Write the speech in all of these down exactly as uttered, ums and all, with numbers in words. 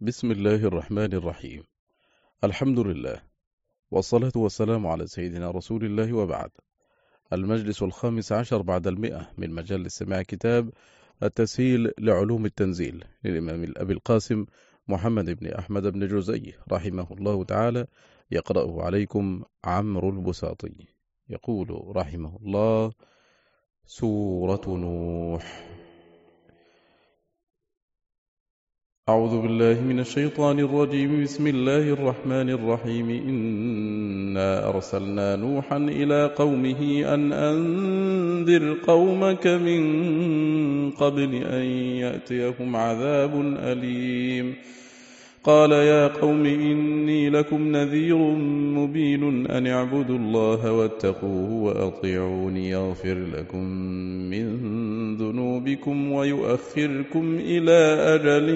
بسم الله الرحمن الرحيم. الحمد لله، والصلاة والسلام على سيدنا رسول الله، وبعد. المجلس الخامس عشر بعد المئة من مجلس سماع كتاب التسهيل لعلوم التنزيل للإمام الأبي القاسم محمد بن أحمد بن جزي رحمه الله تعالى، يقرأه عليكم عمرو البساطي. يقول رحمه الله: سورة نوح. أعوذ بالله من الشيطان الرجيم. بسم الله الرحمن الرحيم. إنا أرسلنا نوحا إلى قومه أن أنذر قومك من قبل أن يأتيهم عذاب أليم. قال يا قوم إني لكم نذير مبين أن اعبدوا الله واتقوه وأطيعوني يغفر لكم من ذنوبكم ويؤخركم إلى أجل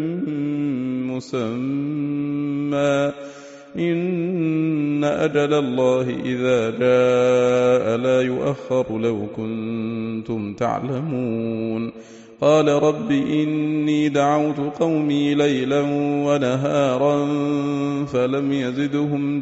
مسمى إن أجل الله إذا جاء لا يؤخر لو كنتم تعلمون. قال رب إني دعوت قومي ليلا ونهارا فلم يزدهم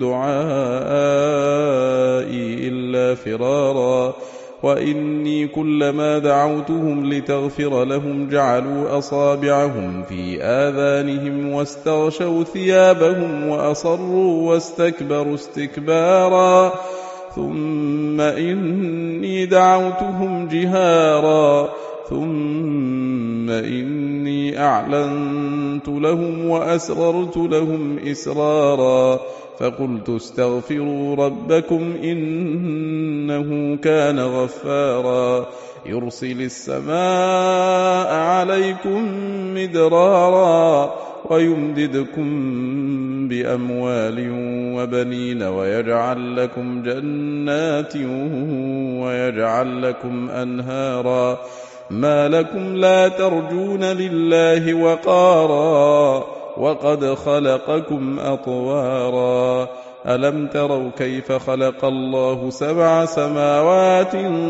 دعائي إلا فرارا وإني كلما دعوتهم لتغفر لهم جعلوا أصابعهم في آذانهم واستغشوا ثيابهم وأصروا واستكبروا استكبارا ثم إني دعوتهم جهارا ثم إني أعلنت لهم وأسررت لهم إسرارا فقلت استغفروا ربكم إنه كان غفارا يرسل السماء عليكم مدرارا ويمددكم بأموال وبنين ويجعل لكم جنات ويجعل لكم أنهارا ما لكم لا ترجون لله وقارا وقد خلقكم أطوارا ألم تروا كيف خلق الله سبع سماوات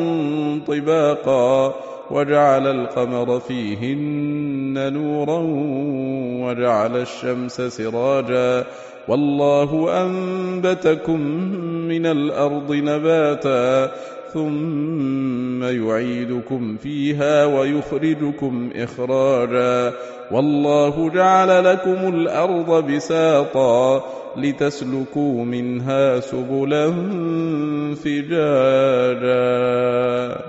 طباقا وجعل القمر فيهن نورا وجعل الشمس سراجا والله أنبتكم من الأرض نباتا ثم يعيدكم فيها ويخرجكم إخراجا والله جعل لكم الأرض بساطا لتسلكوا منها سبلا فجاجا.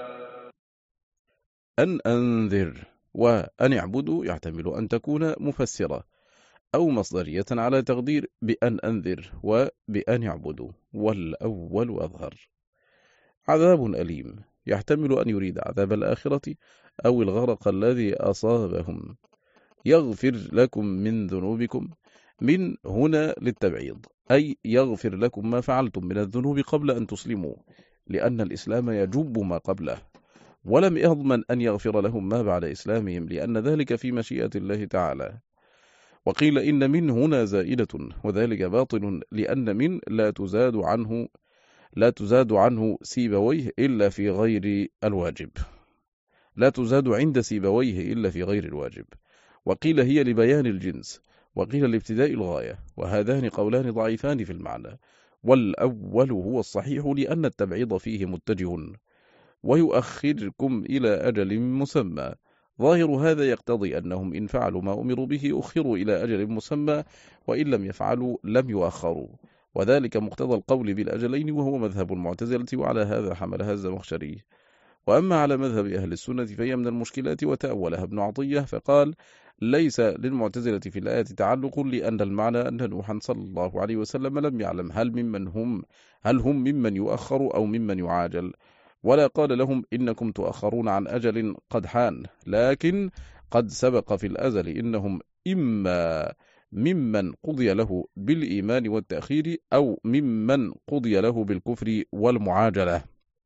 أن أنذر وأن اعبدوا يحتمل أن تكون مفسرة أو مصدرية على تقدير بأن أنذر وبأن اعبدوا، والأول أظهر. عذاب أليم يحتمل أن يريد عذاب الآخرة أو الغرق الذي أصابهم. يغفر لكم من ذنوبكم، من هنا للتبعيض، أي يغفر لكم ما فعلتم من الذنوب قبل أن تسلموا، لأن الإسلام يجب ما قبله، ولم يضمن أن يغفر لهم ما بعد إسلامهم، لأن ذلك في مشيئة الله تعالى. وقيل إن من هنا زائدة، وذلك باطل، لأن من لا تزاد عنه لا تزاد عنه سيبويه إلا في غير الواجب لا تزاد عند سيبويه إلا في غير الواجب. وقيل هي لبيان الجنس، وقيل لابتداء الغاية، وهذان قولان ضعيفان في المعنى، والأول هو الصحيح لأن التبعيض فيه متجه. ويؤخركم إلى أجل مسمى، ظاهر هذا يقتضي أنهم إن فعلوا ما أمروا به أخروا إلى أجل مسمى، وإن لم يفعلوا لم يؤخروا، وذلك مقتضى القول بالأجلين، وهو مذهب المعتزلة، وعلى هذا حملها الزمخشري. وأما على مذهب أهل السنة فهي من المشكلات، وتأولها ابن عطية فقال: ليس للمعتزلة في الآية تعلق، لأن المعنى أن نوحا صلى الله عليه وسلم لم يعلم هل ممن هم هل هم ممن يؤخر أو ممن يعاجل، ولا قال لهم إنكم تؤخرون عن أجل قد حان، لكن قد سبق في الأزل إنهم إما ممن قضي له بالإيمان والتأخير أو ممن قضي له بالكفر والمعاجلة.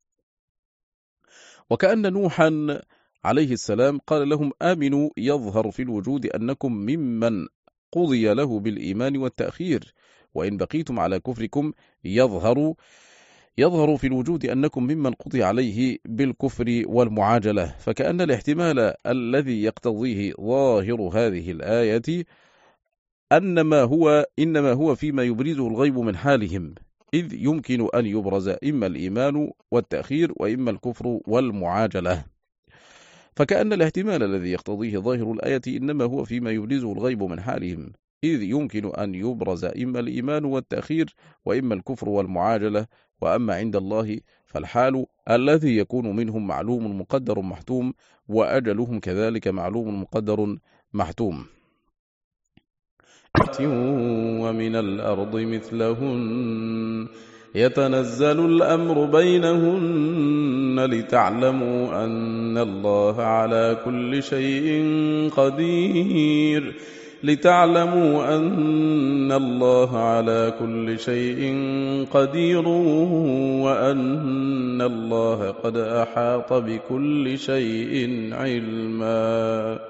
وكأن نوحا عليه السلام قال لهم آمنوا، يظهر في الوجود أنكم ممن قضي له بالإيمان والتأخير، وإن بقيتم على كفركم يظهر يظهر في الوجود أنكم ممن قضي عليه بالكفر والمعاجلة. فكأن الاحتمال الذي يقتضيه ظاهر هذه الآية أنما هو إنما هو فيما يبرزه الغيب من حالهم، إذ يمكن أن يبرز إما الإيمان والتأخير وإما الكفر والمعاجلة. فكأن الاحتمال الذي يقتضيه ظاهر الآية إنما هو فيما يبرزه الغيب من حالهم، إذ يمكن أن يبرز إما الإيمان والتأخير وإما الكفر والمعاجلة. وأما عند الله فالحال الذي يكون منهم معلوم مقدر محتوم، وأجلهم كذلك معلوم مقدر محتوم. ومن الأرض مثلهن يتنزل الأمر بينهن لتعلموا أن الله على كل شيء قدير لتعلموا أن الله على كل شيء قدير وأن الله قد أحاط بكل شيء علما.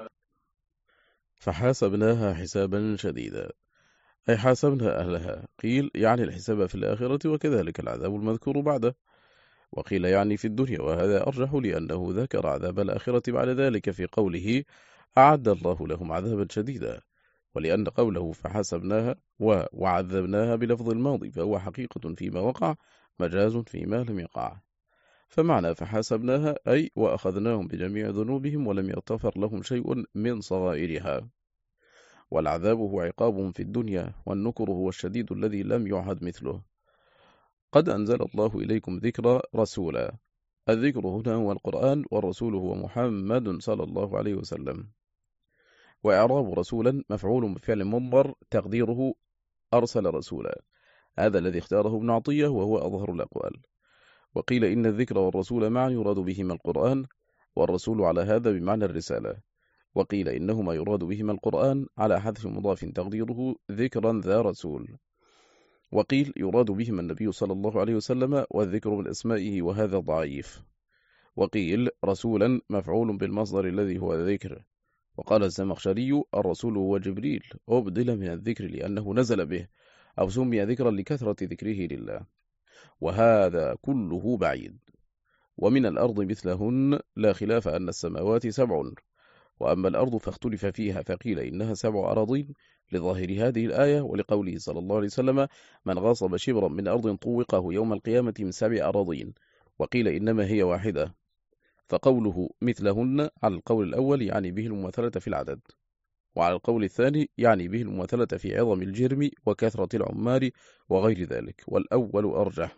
فحاسبناها حسابا شديدا، أي حاسبنا أهلها. قيل يعني الحساب في الآخرة وكذلك العذاب المذكور بعده، وقيل يعني في الدنيا، وهذا أرجح لأنه ذكر عذاب الآخرة بعد ذلك في قوله أعد الله لهم عذابا شديدا، ولأن قوله فحاسبناها وعذبناها بلفظ الماضي فهو حقيقة فيما وقع مجاز فيما لم يقع. فمعنى فحاسبناها أي وأخذناهم بجميع ذنوبهم ولم يغتفر لهم شيء من صغائرها. والعذاب هو عقابهم في الدنيا، والنكر هو الشديد الذي لم يعهد مثله. قد أنزل الله إليكم ذكر رسولا، الذكر هنا هو القرآن، والرسول هو محمد صلى الله عليه وسلم. وإعراب رسولا مفعول بفعل مضمر تقديره أرسل رسولا، هذا الذي اختاره ابن عطية وهو أظهر الأقوال. وقيل إن الذكر والرسول معا يراد بهما القرآن، والرسول على هذا بمعنى الرسالة. وقيل إنهما يراد بهما القرآن على حذف مضاف تقديره ذكرا ذا رسول. وقيل يراد بهما النبي صلى الله عليه وسلم والذكر من أسمائه، وهذا ضعيف. وقيل رسولا مفعول بالمصدر الذي هو ذكر. وقال الزمخشري الرسول هو جبريل أبدل من الذكر لأنه نزل به، أو سمي ذكرا لكثرة ذكره لله، وهذا كله بعيد. ومن الأرض مثلهن لا خلاف أن السماوات سبع، وأما الأرض فاختلف فيها، فقيل إنها سبع أراضين لظاهر هذه الآية، ولقوله صلى الله عليه وسلم من غاصب شبرا من أرض طوقه يوم القيامة من سبع أراضين. وقيل إنما هي واحدة، فقوله مثلهن على القول الأول يعني به المماثلة في العدد، وعلى القول الثاني يعني به المماثلة في عظم الجرم وكثرة العمار وغير ذلك، والأول أرجح.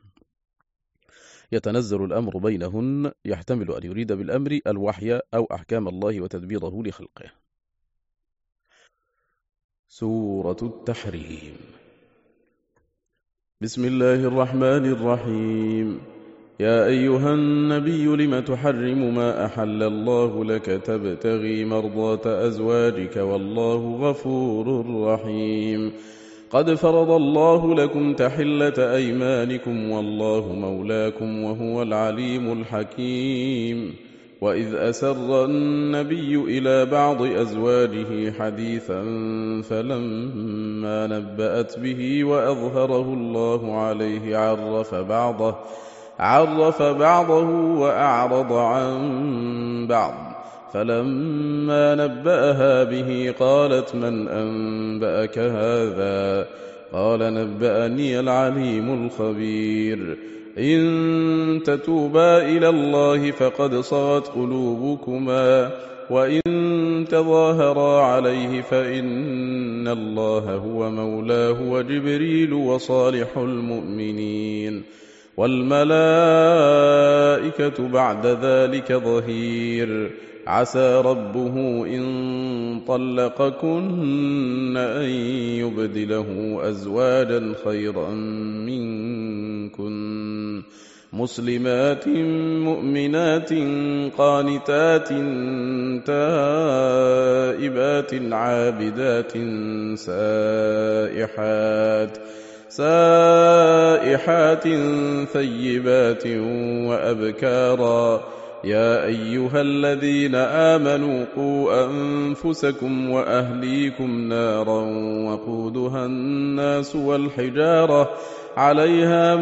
يتنزل الأمر بينهن يحتمل أن يريد بالأمر الوحي أو أحكام الله وتدبيره لخلقه. سورة التحريم. بسم الله الرحمن الرحيم. يا أيها النبي لم تحرم ما أحل الله لك تبتغي مرضات أزواجك والله غفور رحيم. قد فرض الله لكم تحلة أيمانكم والله مولاكم وهو العليم الحكيم. وإذ أسر النبي إلى بعض أزواجه حديثا فلما نبأت به وأظهره الله عليه عرف بعضه عرف بعضه وأعرض عن بعض، فلما نبأها به قالت من أنبأك هذا؟ قال نبأني العليم الخبير. إن تتوبا إلى الله فقد صغت قلوبكما وإن تظاهرا عليه فإن الله هو مولاه وجبريل وصالح المؤمنين والملائكة بعد ذلك ظهير. عسى ربه إن طلقكن أن يبدله أزواجا خيرا منكن مسلمات مؤمنات قانتات تائبات عابدات سائحات سائحات ثيبات وأبكارا. يا أيها الذين آمنوا قوا أنفسكم وأهليكم نارا وقودها الناس والحجارة عليها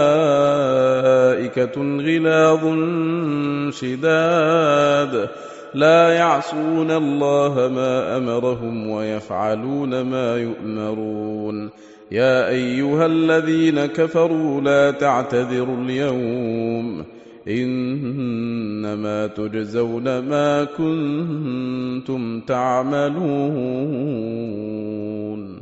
ملائكة غلاظ شداد لا يعصون الله ما أمرهم ويفعلون ما يؤمرون يا أيها الذين كفروا لا تعتذروا اليوم إنما تجزون ما كنتم تعملون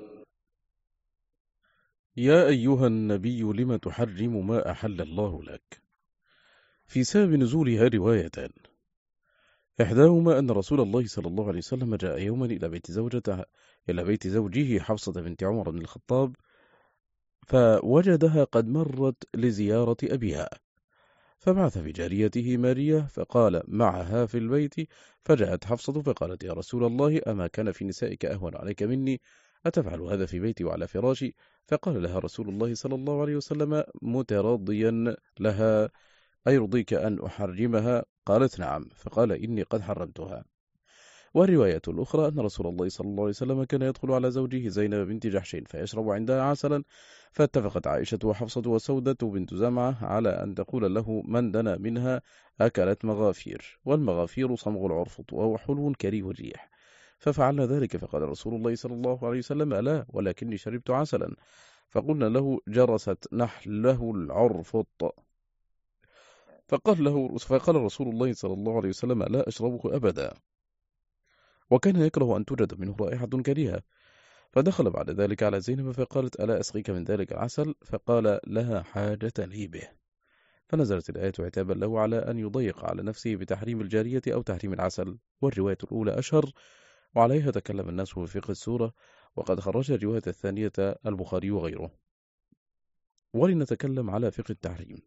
يا أيها النبي لم تحرم ما أحل الله لك. في سبب نزولها روايتان، إحداهما أن رسول الله صلى الله عليه وسلم جاء يوما إلى بيت زوجته إلى بيت زوجه حفصة بنت عمر بن الخطاب، فوجدها قد مرت لزيارة أبيها، فبعث بجاريته مارية فقال معها في البيت، فجاءت حفصة فقالت يا رسول الله أما كان في نسائك أهون عليك مني، أتفعل هذا في بيتي وعلى فراشي؟ فقال لها رسول الله صلى الله عليه وسلم متراضيا لها أيرضيك أن أحرمها؟ قالت نعم، فقال إني قد حرمتها. والرواية الأخرى أن رسول الله صلى الله عليه وسلم كان يدخل على زوجه زينب بنت جحش فيشرب عندها عسلا، فاتفقت عائشة وحفصة وسودة بنت زمعة على أن تقول له من دنا منها أكلت مغافير، والمغافير صمغ العرفط وهو حلو كريه الريح، ففعلنا ذلك. فقال رسول الله صلى الله عليه وسلم لا ولكني شربت عسلا، فقلنا له جرست نحله العرفط، فقال له فقال رسول الله صلى الله عليه وسلم لا أشربه أبدا، وكان يكره أن توجد منه رائحة كريهة. فدخل بعد ذلك على زينب فقالت ألا أسقيك من ذلك العسل؟ فقال لها حاجة لي به. فنزلت الآية عتابا له على أن يضيق على نفسه بتحريم الجارية أو تحريم العسل، والرواية الأولى أشهر وعليها تكلم الناس في فقه السورة، وقد خرج الرواية الثانية البخاري وغيره. ولنتكلم على فقه التحريم.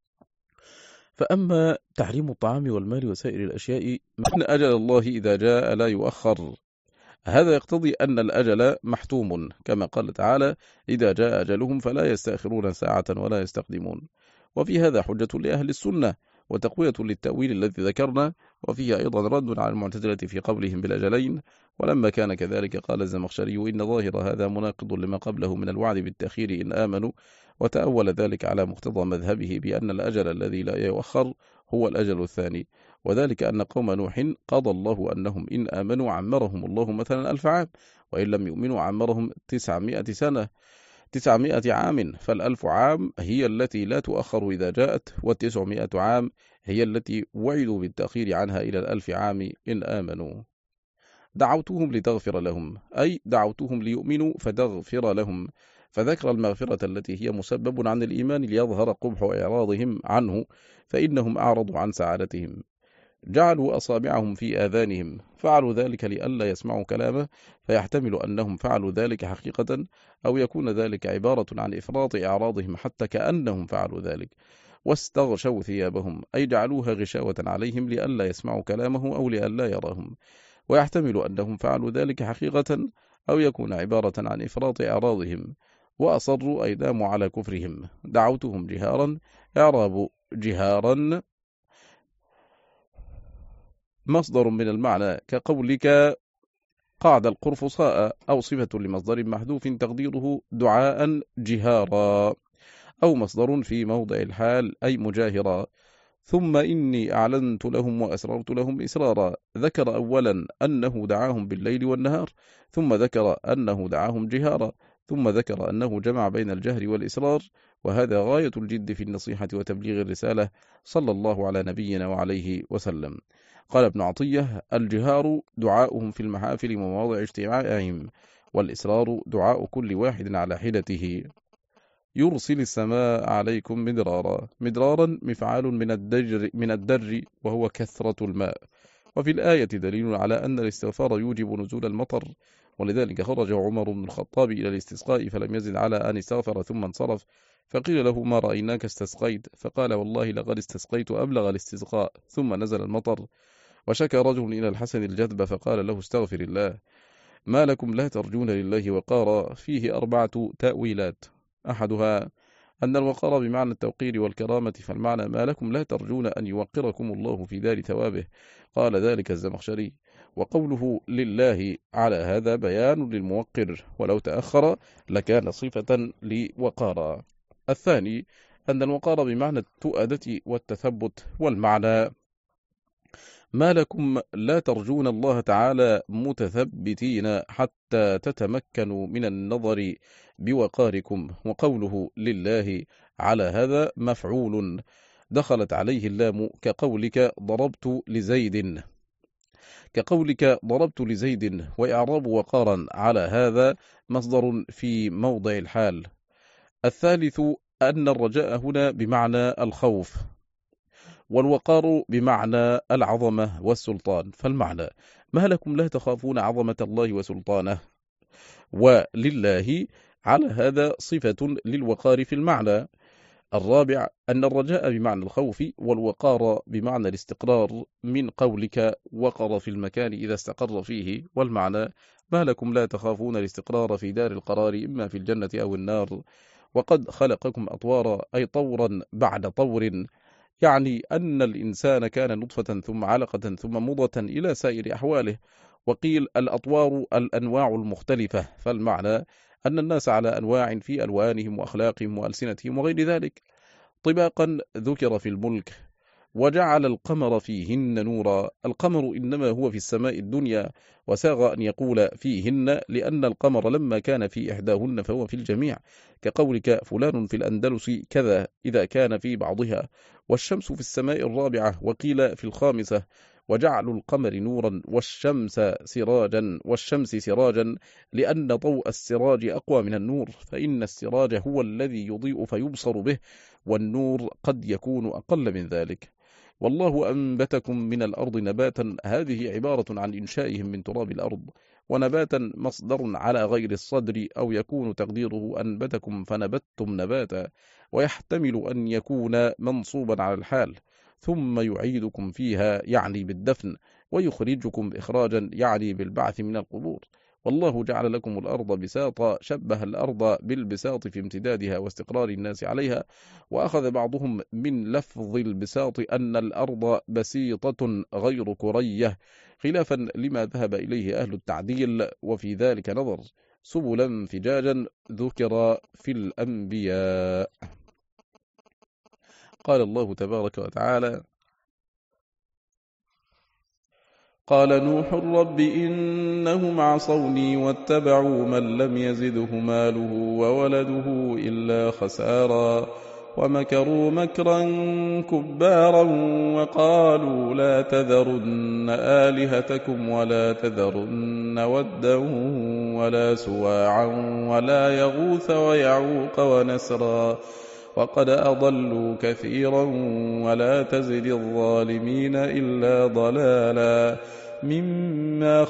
فأما تحريم الطعام والمال وسائر الأشياء من أجل الله إذا جاء لا يؤخر، هذا يقتضي أن الأجل محتوم، كما قال تعالى إذا جاء أجلهم فلا يستأخرون ساعة ولا يستقدمون. وفي هذا حجة لأهل السنة وتقوية للتأويل الذي ذكرنا، وفيه أيضا رد على المعتزلة في قولهم بالأجلين. ولما كان كذلك قال الزمخشري إن ظاهر هذا مناقض لما قبله من الوعد بالتأخير إن آمنوا، وتأول ذلك على مقتضى مذهبه بأن الأجل الذي لا يؤخر هو الأجل الثاني، وذلك أن قوم نوح قضى الله أنهم إن آمنوا عمرهم الله مثلا ألف عام، وإن لم يؤمنوا عمرهم تسعمائة سنة تسعمائة عام، فالألف عام هي التي لا تؤخر إذا جاءت، والتسعمائة عام هي التي وعدوا بالتأخير عنها إلى الألف عام إن آمنوا. دعوتهم لتغفر لهم، أي دعوتهم ليؤمنوا فتغفر لهم، فذكر المغفرة التي هي مسبب عن الإيمان ليظهر قبح إعراضهم عنه، فإنهم أعرضوا عن سعادتهم. جعلوا أصابعهم في آذانهم، فعلوا ذلك لئلا يسمعوا كلامه، فيحتمل أنهم فعلوا ذلك حقيقة، أو يكون ذلك عبارة عن إفراط إعراضهم حتى كأنهم فعلوا ذلك. واستغشوا ثيابهم، أي جعلوها غشاوة عليهم لئلا يسمعوا كلامه أو لئلا يراهم، ويحتمل أنهم فعلوا ذلك حقيقة، أو يكون عبارة عن إفراط إعراضهم. وأصروا أي داموا على كفرهم. دعوتهم جهارا، إعراب جهارا مصدر من المعنى كقولك قعد القرفصاء، أو صفة لمصدر محذوف تقديره دعاء جهارا، أو مصدر في موضع الحال أي مجاهرا. ثم إني أعلنت لهم وأسررت لهم إسرارا، ذكر أولا أنه دعاهم بالليل والنهار، ثم ذكر أنه دعاهم جهارا، ثم ذكر أنه جمع بين الجهر والإسرار، وهذا غاية الجد في النصيحة وتبليغ الرسالة صلى الله على نبينا وعليه وسلم. قال ابن عطية الجهار دعاؤهم في المحافل ومواضع اجتماعهم، والإسرار دعاء كل واحد على حدته. يرسل السماء عليكم مدرارا، مدرارا مفعال من الدجر, من الدر وهو كثرة الماء. وفي الآية دليل على أن الاستغفار يوجب نزول المطر، ولذلك خرج عمر بن الخطاب إلى الاستسقاء فلم يزد على أن استغفر ثم انصرف، فقيل له ما رأيناك استسقيت؟ فقال والله لقد استسقيت أبلغ الاستسقاء، ثم نزل المطر. وشكى رجل إلى الحسن الجذب فقال له استغفر الله، ما لكم لا ترجون لله وقارا؟ فيه أربعة تأويلات، أحدها أن الوقار بمعنى التوقير والكرامة، فالمعنى ما لكم لا ترجون أن يوقركم الله في دار ثوابه، قال ذلك الزمخشري. وقوله لله على هذا بيان للموقر، ولو تأخر لكان صفة لوقارا. الثاني أن الوقار بمعنى التؤدة والتثبت، والمعنى ما لكم لا ترجون الله تعالى متثبتين حتى تتمكنوا من النظر بوقاركم. وقوله لله على هذا مفعول دخلت عليه اللام كقولك ضربت لزيد كقولك ضربت لزيد وإعراب وقارا على هذا مصدر في موضع الحال. الثالث أن الرجاء هنا بمعنى الخوف، والوقار بمعنى العظمة والسلطان. فالمعنى ما لكم لا تخافون عظمة الله وسلطانه، ولله على هذا صفة للوقار في المعنى. الرابع أن الرجاء بمعنى الخوف، والوقار بمعنى الاستقرار، من قولك وقر في المكان إذا استقر فيه. والمعنى ما لكم لا تخافون الاستقرار في دار القرار إما في الجنة أو النار، وقد خلقكم أطوارا أي طورا بعد طور، يعني أن الإنسان كان نطفة ثم علقة ثم مضغة إلى سائر أحواله. وقيل الأطوار الأنواع المختلفة، فالمعنى أن الناس على أنواع في ألوانهم وأخلاقهم وألسنتهم وغير ذلك. طباقا ذكر في الملك وجعل القمر فيهن نورا. القمر إنما هو في السماء الدنيا، وساغ أن يقول فيهن لأن القمر لما كان في إحداهن فهو في الجميع، كقولك فلان في الأندلس كذا إذا كان في بعضها. والشمس في السماء الرابعة، وقيل في الخامسة. وجعل القمر نورا والشمس سراجا والشمس سراجا لأن ضوء السراج أقوى من النور، فإن السراج هو الذي يضيء فيبصر به، والنور قد يكون أقل من ذلك. والله أنبتكم من الأرض نباتا، هذه عبارة عن إنشائهم من تراب الأرض، ونباتا مصدر على غير الصدر، أو يكون تقديره أنبتكم فنبتتم نباتا، ويحتمل أن يكون منصوبا على الحال. ثم يعيدكم فيها يعني بالدفن، ويخرجكم إخراجا يعني بالبعث من القبور. والله جعل لكم الأرض بساطا، شبه الأرض بالبساط في امتدادها واستقرار الناس عليها. وأخذ بعضهم من لفظ البساط أن الأرض بسيطة غير كرية، خلافا لما ذهب إليه أهل التعديل، وفي ذلك نظر. سبلا فجاجا ذكر في الأنبياء. قال الله تبارك وتعالى: قال نوح رب إنهم عصوني واتبعوا من لم يزده ماله وولده إلا خسارا، ومكروا مكرا كبارا، وقالوا لا تذرن آلهتكم ولا تذرن ودا ولا سواعا ولا يغوث ويعوق ونسرا، وقد أضلوا كثيرا ولا تزد الظالمين إلا ضلالا، مما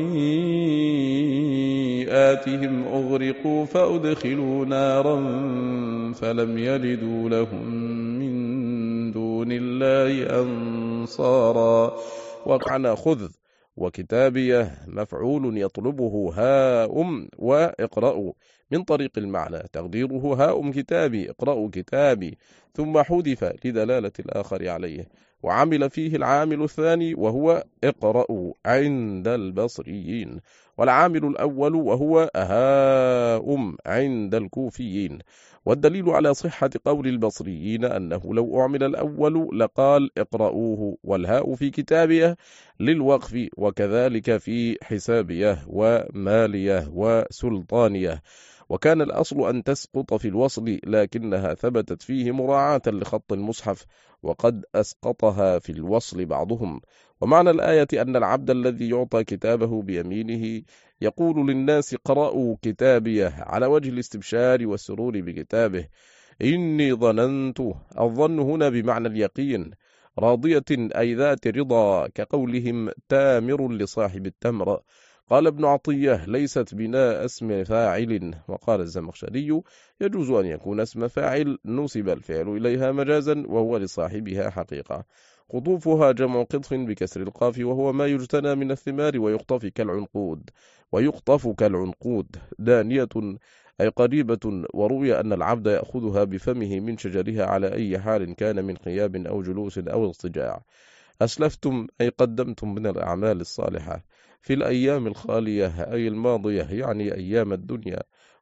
خطيئاتهم أغرقوا فأدخلوا نارا فلم يجدوا لهم من دون الله أنصارا. وقعنا خذ وكتابيه مفعول يطلبه هاؤم واقرأوا، من طريق المعنى تقديره هاؤم كتابي اقرأوا كتابي، ثم حذف لدلالة الآخر عليه، وعمل فيه العامل الثاني وهو اقرأوا عند البصريين، والعامل الأول وهو هاؤم عند الكوفيين. والدليل على صحة قول البصريين أنه لو أعمل الأول لقال اقرأوه، والهاء في كتابيه للوقف، وكذلك في حسابيه وماليه وسلطانيه. وكان الأصل أن تسقط في الوصل، لكنها ثبتت فيه مراعاة لخط المصحف، وقد أسقطها في الوصل بعضهم. ومعنى الآية أن العبد الذي يعطى كتابه بيمينه يقول للناس قرأوا كتابيه، على وجه الاستبشار والسرور بكتابه. إني ظننت، الظن هنا بمعنى اليقين، راضية أي ذات رضا، كقولهم تامر لصاحب التمر. قال ابن عطية ليست بناء اسم فاعل. وقال الزمخشري يجوز أن يكون اسم فاعل نصب الفعل إليها مجازا وهو لصاحبها حقيقة. قطوفها جمع قطف بكسر القاف، وهو ما يجتنى من الثمار ويقطف كالعنقود ويقطف كالعنقود دانية أي قريبة. وروي أن العبد يأخذها بفمه من شجرها على أي حال كان من قيام أو جلوس أو اضطجاع. أسلفتم أي قدمتم من الأعمال الصالحة في الأيام الخالية أي الماضية، يعني أيام الدنيا.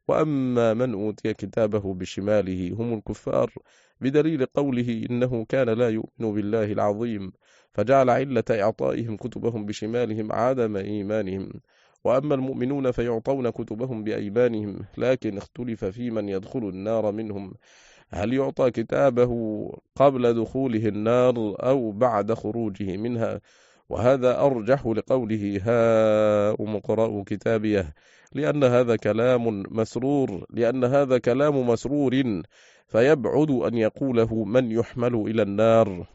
وأما من أوتي كتابه بشماله هم الكفار، بدليل قوله إنه كان لا يؤمن بالله العظيم، فجعل علة إعطائهم كتبهم بشمالهم عدم إيمانهم. وأما المؤمنون فيعطون كتبهم بأيمانهم، لكن اختلف في من يدخل النار منهم، هل يعطى كتابه قبل دخوله النار أو بعد خروجه منها؟ وهذا أرجح لقوله هاؤم اقرءوا كتابيه، لأن هذا كلام مسرور لأن هذا كلام مسرور فيبعد أن يقوله من يحمل إلى النار،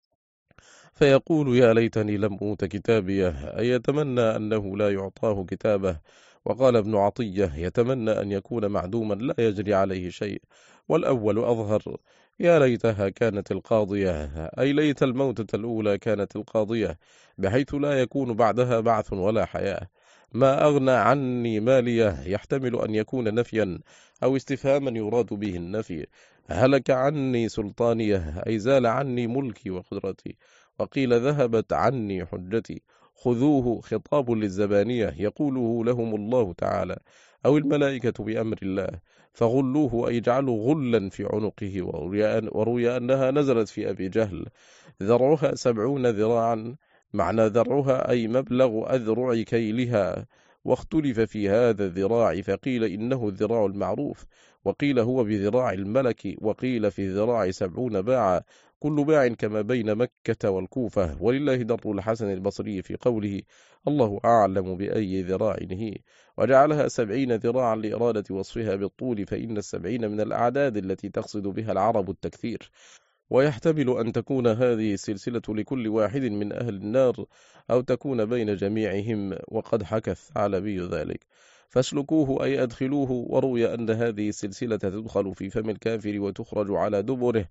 فيقول يا ليتني لم أوت كتابيه، أي يتمنى أنه لا يعطاه كتابه. وقال ابن عطية يتمنى أن يكون معدوما لا يجري عليه شيء، والأول أظهر، يا ليتها كانت القاضية، أي ليت الموتة الأولى كانت القاضية، بحيث لا يكون بعدها بعث ولا حياة. ما أغنى عني ماليه يحتمل أن يكون نفيا أو استفهاما يراد به النفي. هلك عني سلطانيه، أي زال عني ملكي وقدرتي. وقيل ذهبت عني حجتي. خذوه خطاب للزبانية يقوله لهم الله تعالى أو الملائكة بأمر الله، فغلوه أي اجعلوا غلا في عنقه. وروي أنها نزلت في أبي جهل. ذرعها سبعون ذراعا، معنى ذرعها أي مبلغ أذرع كيلها. واختلف في هذا الذراع، فقيل إنه الذراع المعروف، وقيل هو بذراع الملك، وقيل في الذراع سبعون باعا، كل باع كما بين مكة والكوفة. ولله در الحسن البصري في قوله الله أعلم بأي ذراع هي، وجعلها سبعين ذراعا لإرادة وصفها بالطول، فإن السبعين من الأعداد التي تقصد بها العرب التكثير. ويحتمل أن تكون هذه السلسلة لكل واحد من أهل النار، أو تكون بين جميعهم، وقد حكى الثعلبي ذلك. فاسلكوه أي أدخلوه. وروي أن هذه السلسلة تدخل في فم الكافر وتخرج على دبره،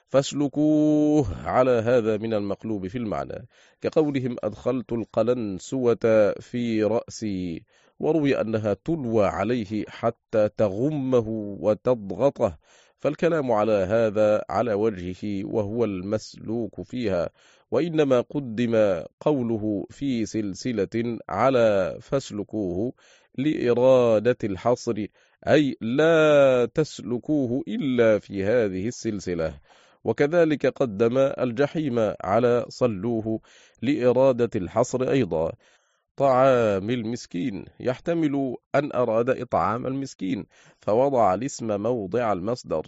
فاسلكوه على هذا من المقلوب في المعنى، كقولهم أدخلت القلنسوة في رأسي. وروي أنها تلوى عليه حتى تغمه وتضغطه، فالكلام على هذا على وجهه وهو المسلوك فيها، وإنما قدم قوله في سلسلة على فاسلكوه لإرادة الحصر، أي لا تسلكوه إلا في هذه السلسلة. وكذلك قدم الجحيم على صلوه لإرادة الحصر أيضا. طعام المسكين يحتمل أن أراد إطعام المسكين، فوضع الاسم موضع المصدر،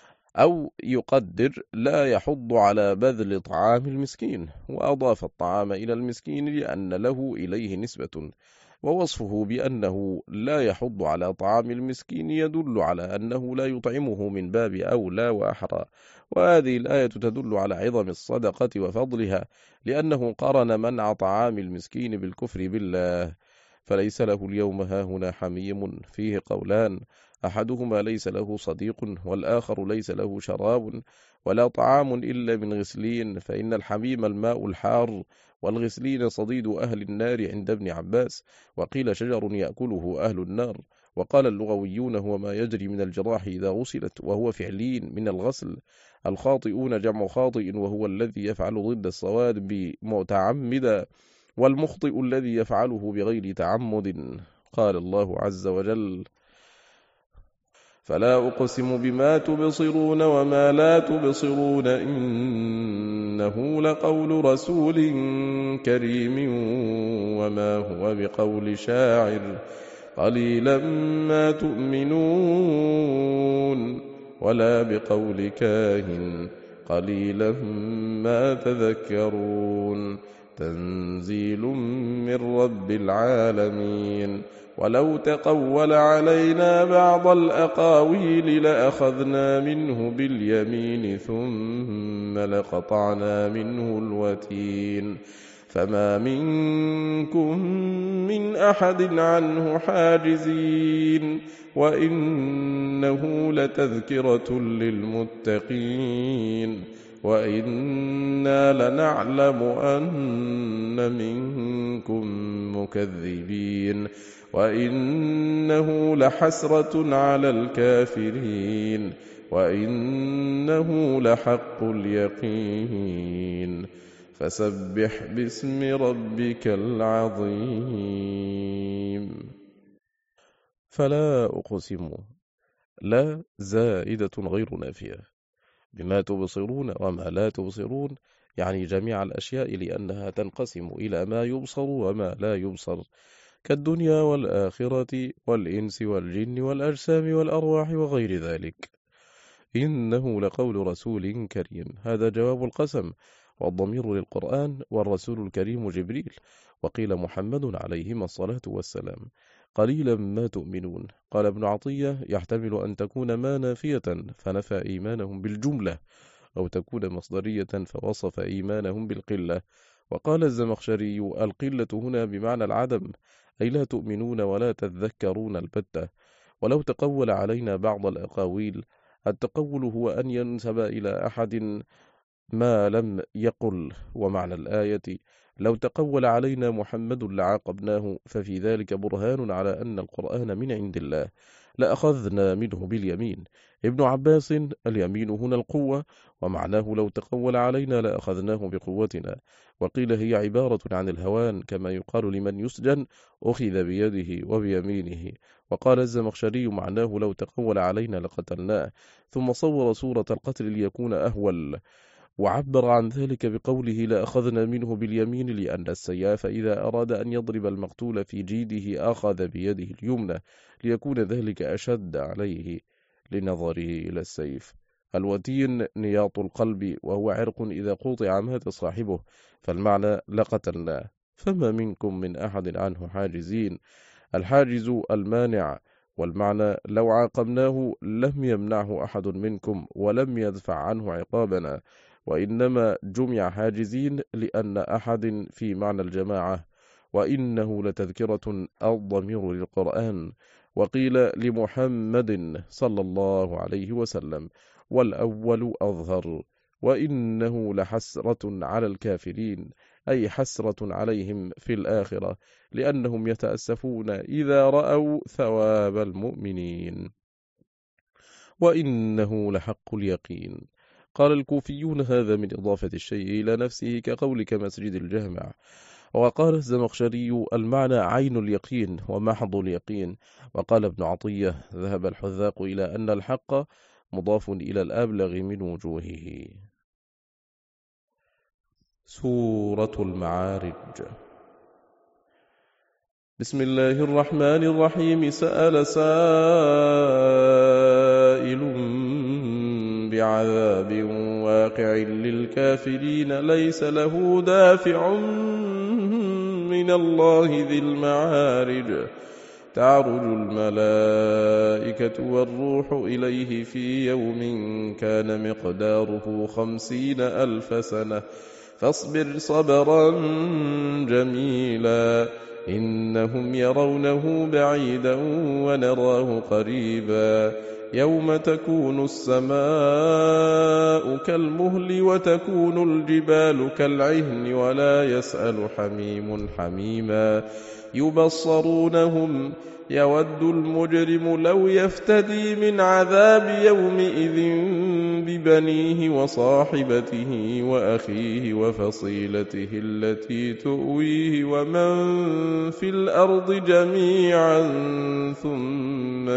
أو يقدر لا يحض على بذل طعام المسكين، وأضاف الطعام إلى المسكين لأن له إليه نسبة. ووصفه بأنه لا يحض على طعام المسكين يدل على أنه لا يطعمه من باب أولى وأحرى. وهذه الآية تدل على عظم الصدقة وفضلها، لأنه قرن منع طعام المسكين بالكفر بالله. فليس له اليوم هاهنا حميم، فيه قولان، أحدهما ليس له صديق، والآخر ليس له شراب ولا طعام إلا من غسلين، فإن الحميم الماء الحار، والغسلين صديد أهل النار عند ابن عباس. وقيل شجر يأكله أهل النار. وقال اللغويون هو ما يجري من الجراح إذا غسلت، وهو فعلين من الغسل. الخاطئون جمع خاطئ، وهو الذي يفعل ضد الصواب متعمدا، والمخطئ الذي يفعله بغير تعمد. قال الله عز وجل فلا أقسم بما تبصرون وما لا تبصرون إنه لقول رسول كريم وما هو بقول شاعر قليلا ما تؤمنون ولا بقول كاهن قليلا ما تذكرون تنزيل من رب العالمين. ولو تقول علينا بعض الأقاويل لأخذنا منه باليمين ثم لقطعنا منه الوتين فما منكم من أحد عنه حاجزين وإنه لتذكرة للمتقين وإنا لنعلم أن منكم مكذبين وإنه لحسرة على الكافرين وإنه لحق اليقين فسبح باسم ربك العظيم. فلا أقسم لا زائدة غير نافية بما تبصرون وما لا تبصرون، يعني جميع الأشياء، لأنها تنقسم إلى ما يبصر وما لا يبصر، كالدنيا والآخرة والإنس والجن والأجسام والأرواح وغير ذلك. إنه لقول رسول كريم. هذا جواب القسم، والضمير للقرآن، والرسول الكريم جبريل، وقيل محمد عليهما الصلاة والسلام. قليلا ما تؤمنون. قال ابن عطية: يحتمل أن تكون ما نافية فنفى إيمانهم بالجملة، أو تكون مصدرية فوصف إيمانهم بالقلة. وقال الزمخشري: القلة هنا بمعنى العدم، أي لا تؤمنون ولا تذكرون البتة. ولو تقول علينا بعض الأقاويل، التقول هو أن ينسب إلى أحد ما لم يقل. ومعنى الآية: لو تقول علينا محمد لعاقبناه، ففي ذلك برهان على أن القرآن من عند الله، لأخذنا منه باليمين. ابن عباس: اليمين هنا القوة، ومعناه لو تقول علينا لأخذناه بقوتنا. وقيل هي عبارة عن الهوان، كما يقال لمن يسجن: أخذ بيده وبيمينه. وقال الزمخشري: معناه لو تقول علينا لقتلناه. ثم صور صورة القتل ليكون أهول، وعبر عن ذلك بقوله: لأخذنا منه باليمين، لأن السياف إذا أراد أن يضرب المقتول في جيده أخذ بيده اليمنى، ليكون ذلك أشد عليه لنظره إلى السيف. الوتين نياط القلب، وهو عرق إذا قطع مات صاحبه، فالمعنى لقتلناه، فما منكم من أحد عنه حاجزين. الحاجز المانع، والمعنى لو عاقبناه لم يمنعه أحد منكم ولم يدفع عنه عقابنا. وإنما جمع حاجزين لأن أحد في معنى الجماعة. وإنه لتذكرة، الضمير للقرآن. وقيل لمحمد صلى الله عليه وسلم، والأول أظهر. وإنه لحسرة على الكافرين، أي حسرة عليهم في الآخرة، لأنهم يتأسفون إذا رأوا ثواب المؤمنين. وإنه لحق اليقين. قال الكوفيون: هذا من إضافة الشيء إلى نفسه، كقولك مسجد الجامع. وقال الزمخشري: المعنى عين اليقين ومحض اليقين. وقال ابن عطية: ذهب الحذاق إلى أن الحق مضاف إلى الأبلغ من وجوهه. سورة المعارج. بسم الله الرحمن الرحيم. سأل سائل بعذاب واقع للكافرين ليس له دافع من الله ذي المعارج. تعرج الملائكة والروح إليه في يوم كان مقداره خمسين ألف سنة فاصبر صبرا جميلا إنهم يرونه بعيدا ونراه قريبا يوم تكون السماء كالمهل وتكون الجبال كالعهن ولا يسأل حميم حميما يبصرونهم يود المجرم لو يفتدي من عذاب يومئذ ببنيه وصاحبته وأخيه وفصيلته التي تؤويه ومن في الأرض جميعا ثم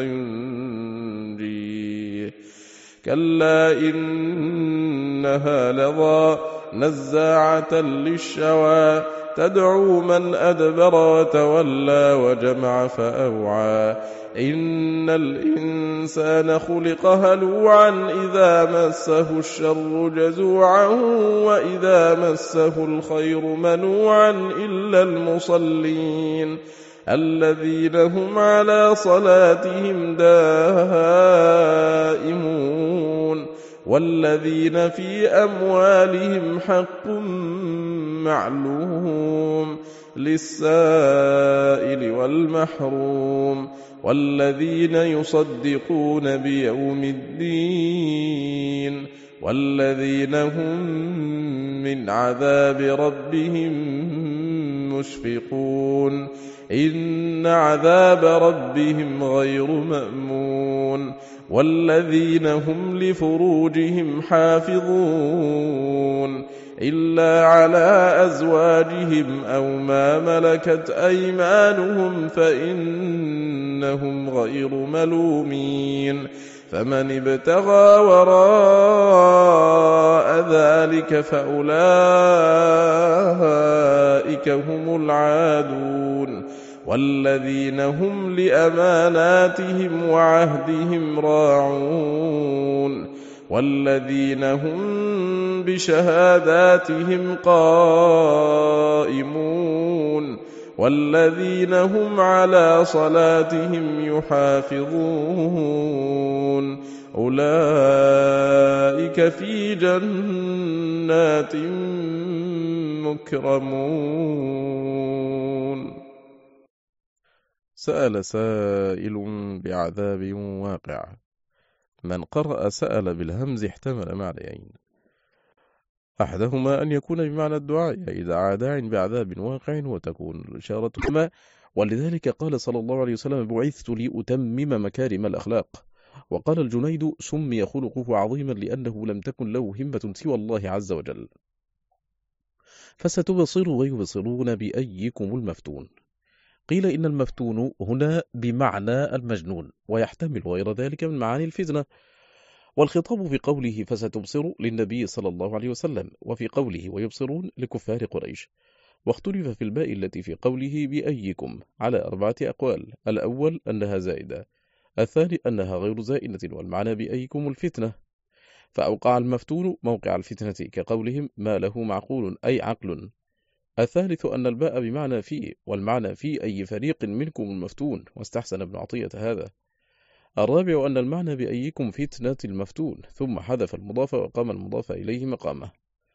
ينجيه كلا إنها لظى نزاعة للشوى تدعو من أدبر وتولى وجمع فأوعى إن الإنسان خلق هلوعا إذا مسه الشر جزوعا وإذا مسه الخير منوعا إلا المصلين الذين هم على صلاتهم دائمون والذين في أموالهم حق معلوم للسائل والمحروم والذين يصدقون بيوم الدين والذين هم من عذاب ربهم مشفقون إن عذاب ربهم غير مأمون والذين هم لفروجهم حافظون إلا على أزواجهم أو ما ملكت أيمانهم فإن إنهم غير ملومين فمن ابتغى وراء ذلك فأولئك هم العادون والذين هم لأماناتهم وعهدهم راعون والذين هم بشهاداتهم قائمون والذين هم على صلاتهم يحافظون أولئك في جنات مكرمون. سأل سائل بعذاب واقع. من قرأ سأل بالهمز احتمل معنيين، أحدهما أن يكون بمعنى الدعاء إذا عاد داع بعذاب واقع وتكون الإشارة ما، ولذلك قال صلى الله عليه وسلم بعثت لأتمم مكارم الأخلاق. وقال الجنيد سمي خلقه عظيما لأنه لم تكن له همة سوى الله عز وجل. فستبصر ويبصرون بأيكم المفتون. قيل إن المفتون هنا بمعنى المجنون ويحتمل غير ذلك من معاني الفتنة، والخطاب في قوله فستبصر للنبي صلى الله عليه وسلم، وفي قوله ويبصرون لكفار قريش. واختلف في الباء التي في قوله بأيكم على أربعة أقوال: الأول أنها زائدة، الثاني أنها غير زائدة، والمعنى بأيكم الفتنة، فأوقع المفتون موقع الفتنة كقولهم ما له معقول أي عقل. الثالث أن الباء بمعنى في، والمعنى في أي فريق منكم المفتون، واستحسن ابن عطية هذا. الرابع أن المعنى بأيكم فتنة المفتون، ثم حذف المضاف وقام المضاف إليه مقامه.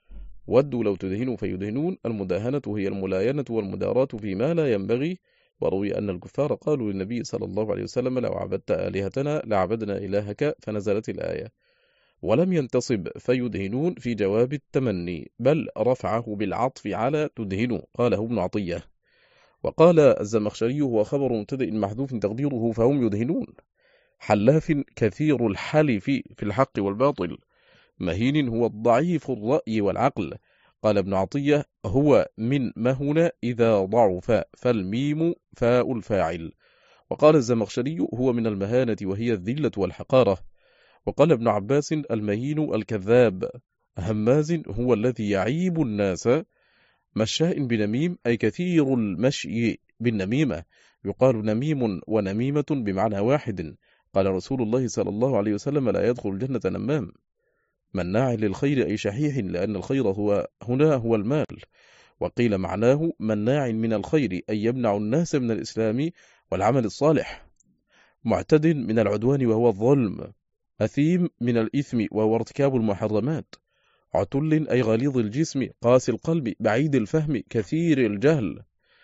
ودوا لو تدهنوا فيدهنون، المداهنة هي الملاينة والمداراة فيما لا ينبغي. وروي أن الكفار قالوا للنبي صلى الله عليه وسلم لو عبدت آلهتنا لعبدنا إلهك، فنزلت الآية. ولم ينتصب فيدهنون في جواب التمني، بل رفعه بالعطف على تدهنوا، قاله ابن عطية. وقال الزمخشري هو خبر مبتدأ محذوف تقديره فهم يدهنون. حلاف كثير الحلف في الحق والباطل. مهين هو الضعيف الرأي والعقل. قال ابن عطية هو من مهن إذا ضعف، فالميم فاء الفاعل. وقال الزمخشري هو من المهانة وهي الذلة والحقارة. وقال ابن عباس المهين الكذاب. هماز هو الذي يعيب الناس. مشاء بنميم أي كثير المشي بالنميمة، يقال نميم ونميمة بمعنى واحد. قال رسول الله صلى الله عليه وسلم لا يدخل الجنة نمام. مناع للخير أي شحيح، لأن الخير هو هنا هو المال. وقيل معناه مناع من الخير أي يمنع الناس من الإسلام والعمل الصالح. معتد من العدوان وهو الظلم. أثيم من الإثم وهو ارتكاب المحرمات. عتل أي غليظ الجسم قاسي القلب بعيد الفهم كثير الجهل.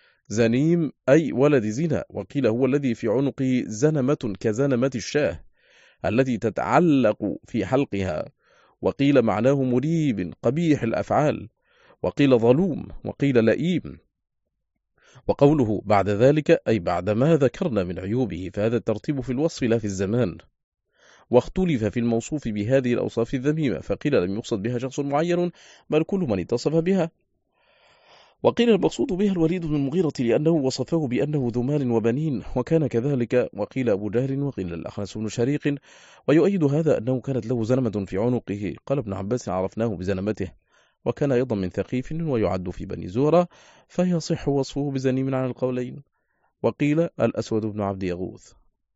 زنيم أي ولد زنا، وقيل هو الذي في عنقه زنمة كزنمة الشاه التي تتعلق في حلقها. وقيل معناه مريب قبيح الأفعال. وقيل ظلوم، وقيل لئيم. وقوله بعد ذلك أي بعد ما ذكرنا من عيوبه، فهذا الترتيب في الوصف لا في الزمان. واختلف في الموصوف بهذه الأوصاف الذميمة، فقيل لم يقصد بها شخص معين بل كل من اتصف بها. وقيل المقصود بها الوليد بن المغيرة لأنه وصفه بأنه ذو مال وبنين وكان كذلك. وقيل أبو جهل، وقيل الأخنس بن شريق. ويؤيد هذا أنه كانت له زنمة في عنقه. قال ابن عباس عرفناه بزنمته. وكان أيضا من ثقيف ويعد في بني زهرة، فيصح وصفه بزنيم عن القولين. وقيل الأسود بن عبد يغوث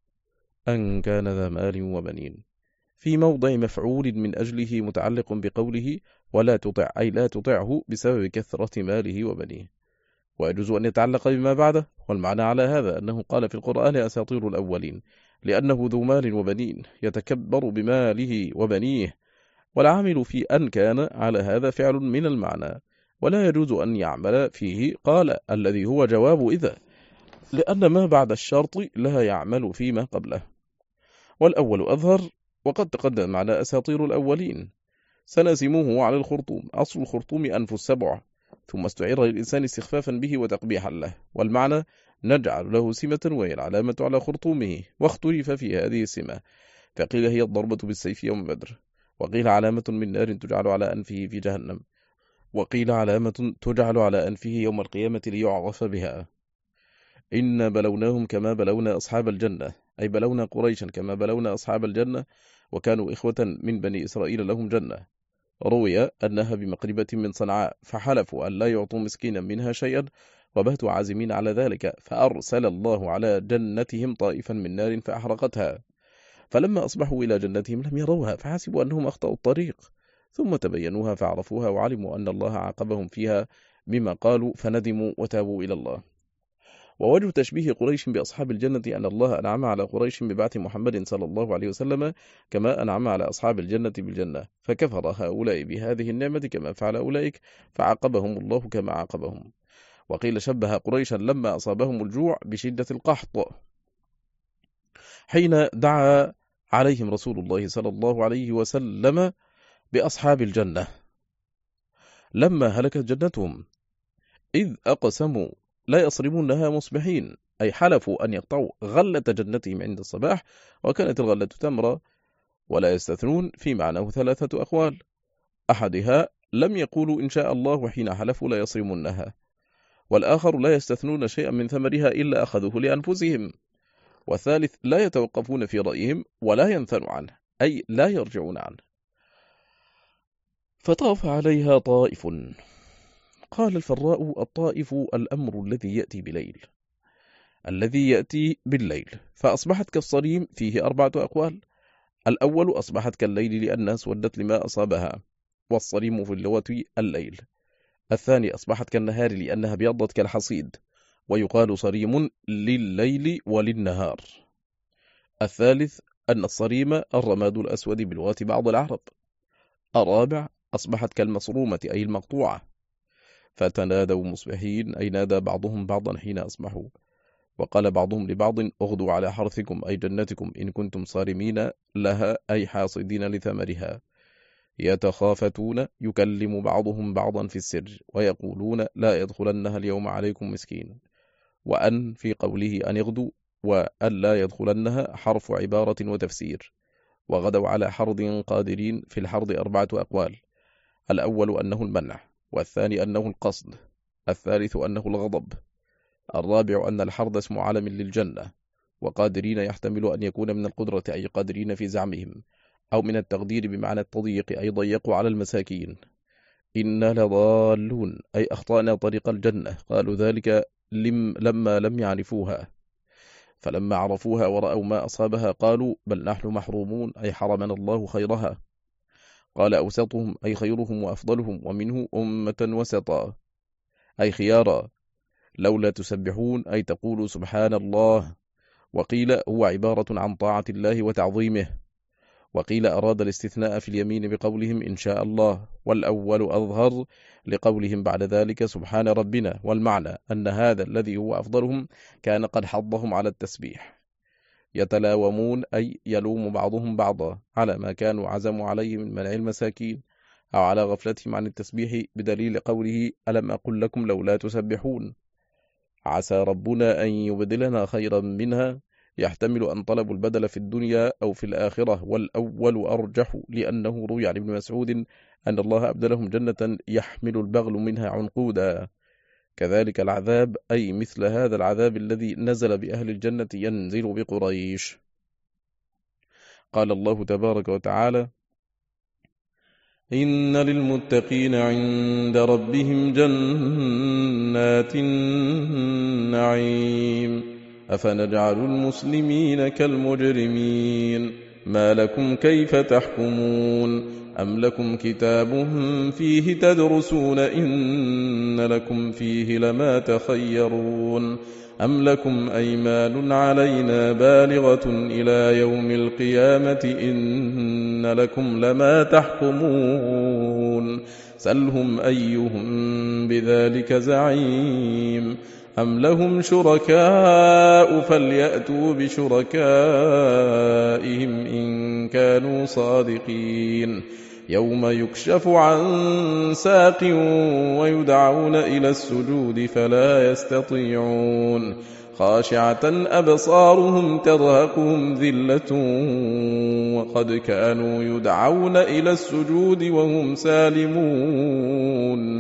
أن كان ذا مال وبنين، في موضع مفعول من أجله متعلق بقوله ولا تطع، أي لا تطعه بسبب كثرة ماله وبنيه. ويجوز أن يتعلق بما بعده، والمعنى على هذا أنه قال في القرآن أساطير الأولين، لأنه ذو مال وبنين يتكبر بماله وبنيه. والعامل في أن كان على هذا فعل من المعنى، ولا يجوز أن يعمل فيه قال الذي هو جواب إذا، لأن ما بعد الشرط لا يعمل فيما قبله. والأول أظهر، وقد تقدم معنى أساطير الأولين. سنسموه على الخرطوم. أصل الخرطوم أنف السبع، ثم استعير للإنسان استخفافا به وتقبيحا له، والمعنى نجعل له سمة وهي العلامة على خرطومه. واختلف في هذه السمة، فقيل هي الضربة بالسيف يوم بدر، وقيل علامة من نار تجعل على أنفه في جهنم، وقيل علامة تجعل على أنفه يوم القيامة ليعرف بها. إنا بلوناهم كما بلونا أصحاب الجنة، أي بلونا قريشا كما بلونا أصحاب الجنة، وكانوا إخوة من بني إسرائيل لهم جنة. روي أنها بمقربة من صنعاء، فحلفوا أن لا يعطوا مسكينا منها شيئا، وبهتوا عازمين على ذلك، فأرسل الله على جنتهم طائفا من نار فأحرقتها. فلما أصبحوا إلى جنتهم لم يروها، فحسبوا أنهم أخطأوا الطريق، ثم تبينوها فعرفوها، وعلموا أن الله عاقبهم فيها بما قالوا، فندموا وتابوا إلى الله. ووجه تشبيه قريش بأصحاب الجنة أن الله أنعم على قريش ببعث محمد صلى الله عليه وسلم كما أنعم على أصحاب الجنة بالجنة، فكفر هؤلاء بهذه النعمة كما فعل أولئك، فعاقبهم الله كما عاقبهم. وقيل شبه قريشا لما أصابهم الجوع بشدة القحط، حين دعا عليهم رسول الله صلى الله عليه وسلم بأصحاب الجنة لما هلكت جنتهم، إذ أقسموا لا يصرمونها مصبحين، أي حلفوا أن يقطعوا غلة جنتهم عند الصباح، وكانت الغلة تمرة. ولا يستثنون في معناه ثلاثة أقوال، أحدها لم يقولوا إن شاء الله حين حلفوا لا يصرمونها، والآخر لا يستثنون شيئا من ثمرها إلا أخذوه لأنفسهم، والثالث لا يتوقفون في رأيهم ولا ينثنوا عنه، أي لا يرجعون عنه. فطاف عليها طائف. قال الفراء: الطائف الأمر الذي يأتي بليل، الذي يأتي بالليل، فأصبحت كالصريم، فيه أربعة أقوال. الأول أصبحت كالليل لأنها اسودت لما أصابها، والصريم في اللغة الليل. الثاني أصبحت كالنهار لأنها ابيضت كالحصيد، ويقال صريم لليل وللنهار. الثالث أن الصريم الرماد الأسود بلغة بعض العرب. الرابع أصبحت كالمصرومة أي المقطوعة، فتنادوا مصبحين، أي نادى بعضهم بعضا حين أصبحوا. وقال بعضهم لبعض: اغدوا على حرثكم أي جنتكم إن كنتم صارمين لها، أي حاصدين لثمرها. يتخافتون، يكلم بعضهم بعضا في السر، ويقولون: لا يدخلنها اليوم عليكم مسكين. وأن في قوله أن يغدوا وأن لا يدخلنها حرف عبارة وتفسير. وغدوا على حرض قادرين، في الحرض أربعة أقوال: الأول أنه المنع، والثاني أنه القصد، الثالث أنه الغضب، الرابع أن الحرض اسم علم للجنة. وقادرين يحتمل أن يكون من القدرة، أي قادرين في زعمهم، أو من التقدير بمعنى التضييق، أي ضيقوا على المساكين. إنا لضالون، أي أخطأنا طريق الجنة. قالوا ذلك لم لما لم يعرفوها، فلما عرفوها ورأوا ما أصابها قالوا: بل نحن محرومون، أي حرمنا الله خيرها. قال أوسطهم، أي خيرهم وأفضلهم، ومنه أمة وسطا، أي خيارا. لولا تسبحون، أي تقولوا سبحان الله. وقيل هو عبارة عن طاعة الله وتعظيمه. وقيل أراد الاستثناء في اليمين بقولهم إن شاء الله، والأول أظهر لقولهم بعد ذلك سبحان ربنا، والمعنى أن هذا الذي هو أفضلهم كان قد حضهم على التسبيح. يتلاومون، أي يلوم بعضهم بعضا على ما كانوا عزموا عليه من منع المساكين، أو على غفلتهم عن التسبيح، بدليل قوله: ألم أقل لكم لولا تسبحون. عسى ربنا أن يبدلنا خيرا منها، يحتمل أن طلبوا البدل في الدنيا أو في الآخرة، والأول أرجح، لأنه روي عن ابن مسعود أن الله أبدلهم جنة يحمل البغل منها عنقودا. كذلك العذاب، أي مثل هذا العذاب الذي نزل بأهل الجنة ينزل بقريش. قال الله تبارك وتعالى: إن للمتقين عند ربهم جنات النعيم، أفنجعل المسلمين كالمجرمين، ما لكم كيف تحكمون، أم لكم كتاب فيه تدرسون، إن لكم فيه لما تخيرون، أم لكم أيمان علينا بالغة إلى يوم القيامة، إن لكم لما تحكمون، سلهم أيهم بذلك زعيم، أم لهم شركاء فليأتوا بشركائهم إن كانوا صادقين، يوم يكشف عن ساق ويدعون إلى السجود فلا يستطيعون، خاشعة أبصارهم ترهقهم ذلة وقد كانوا يدعون إلى السجود وهم سالمون،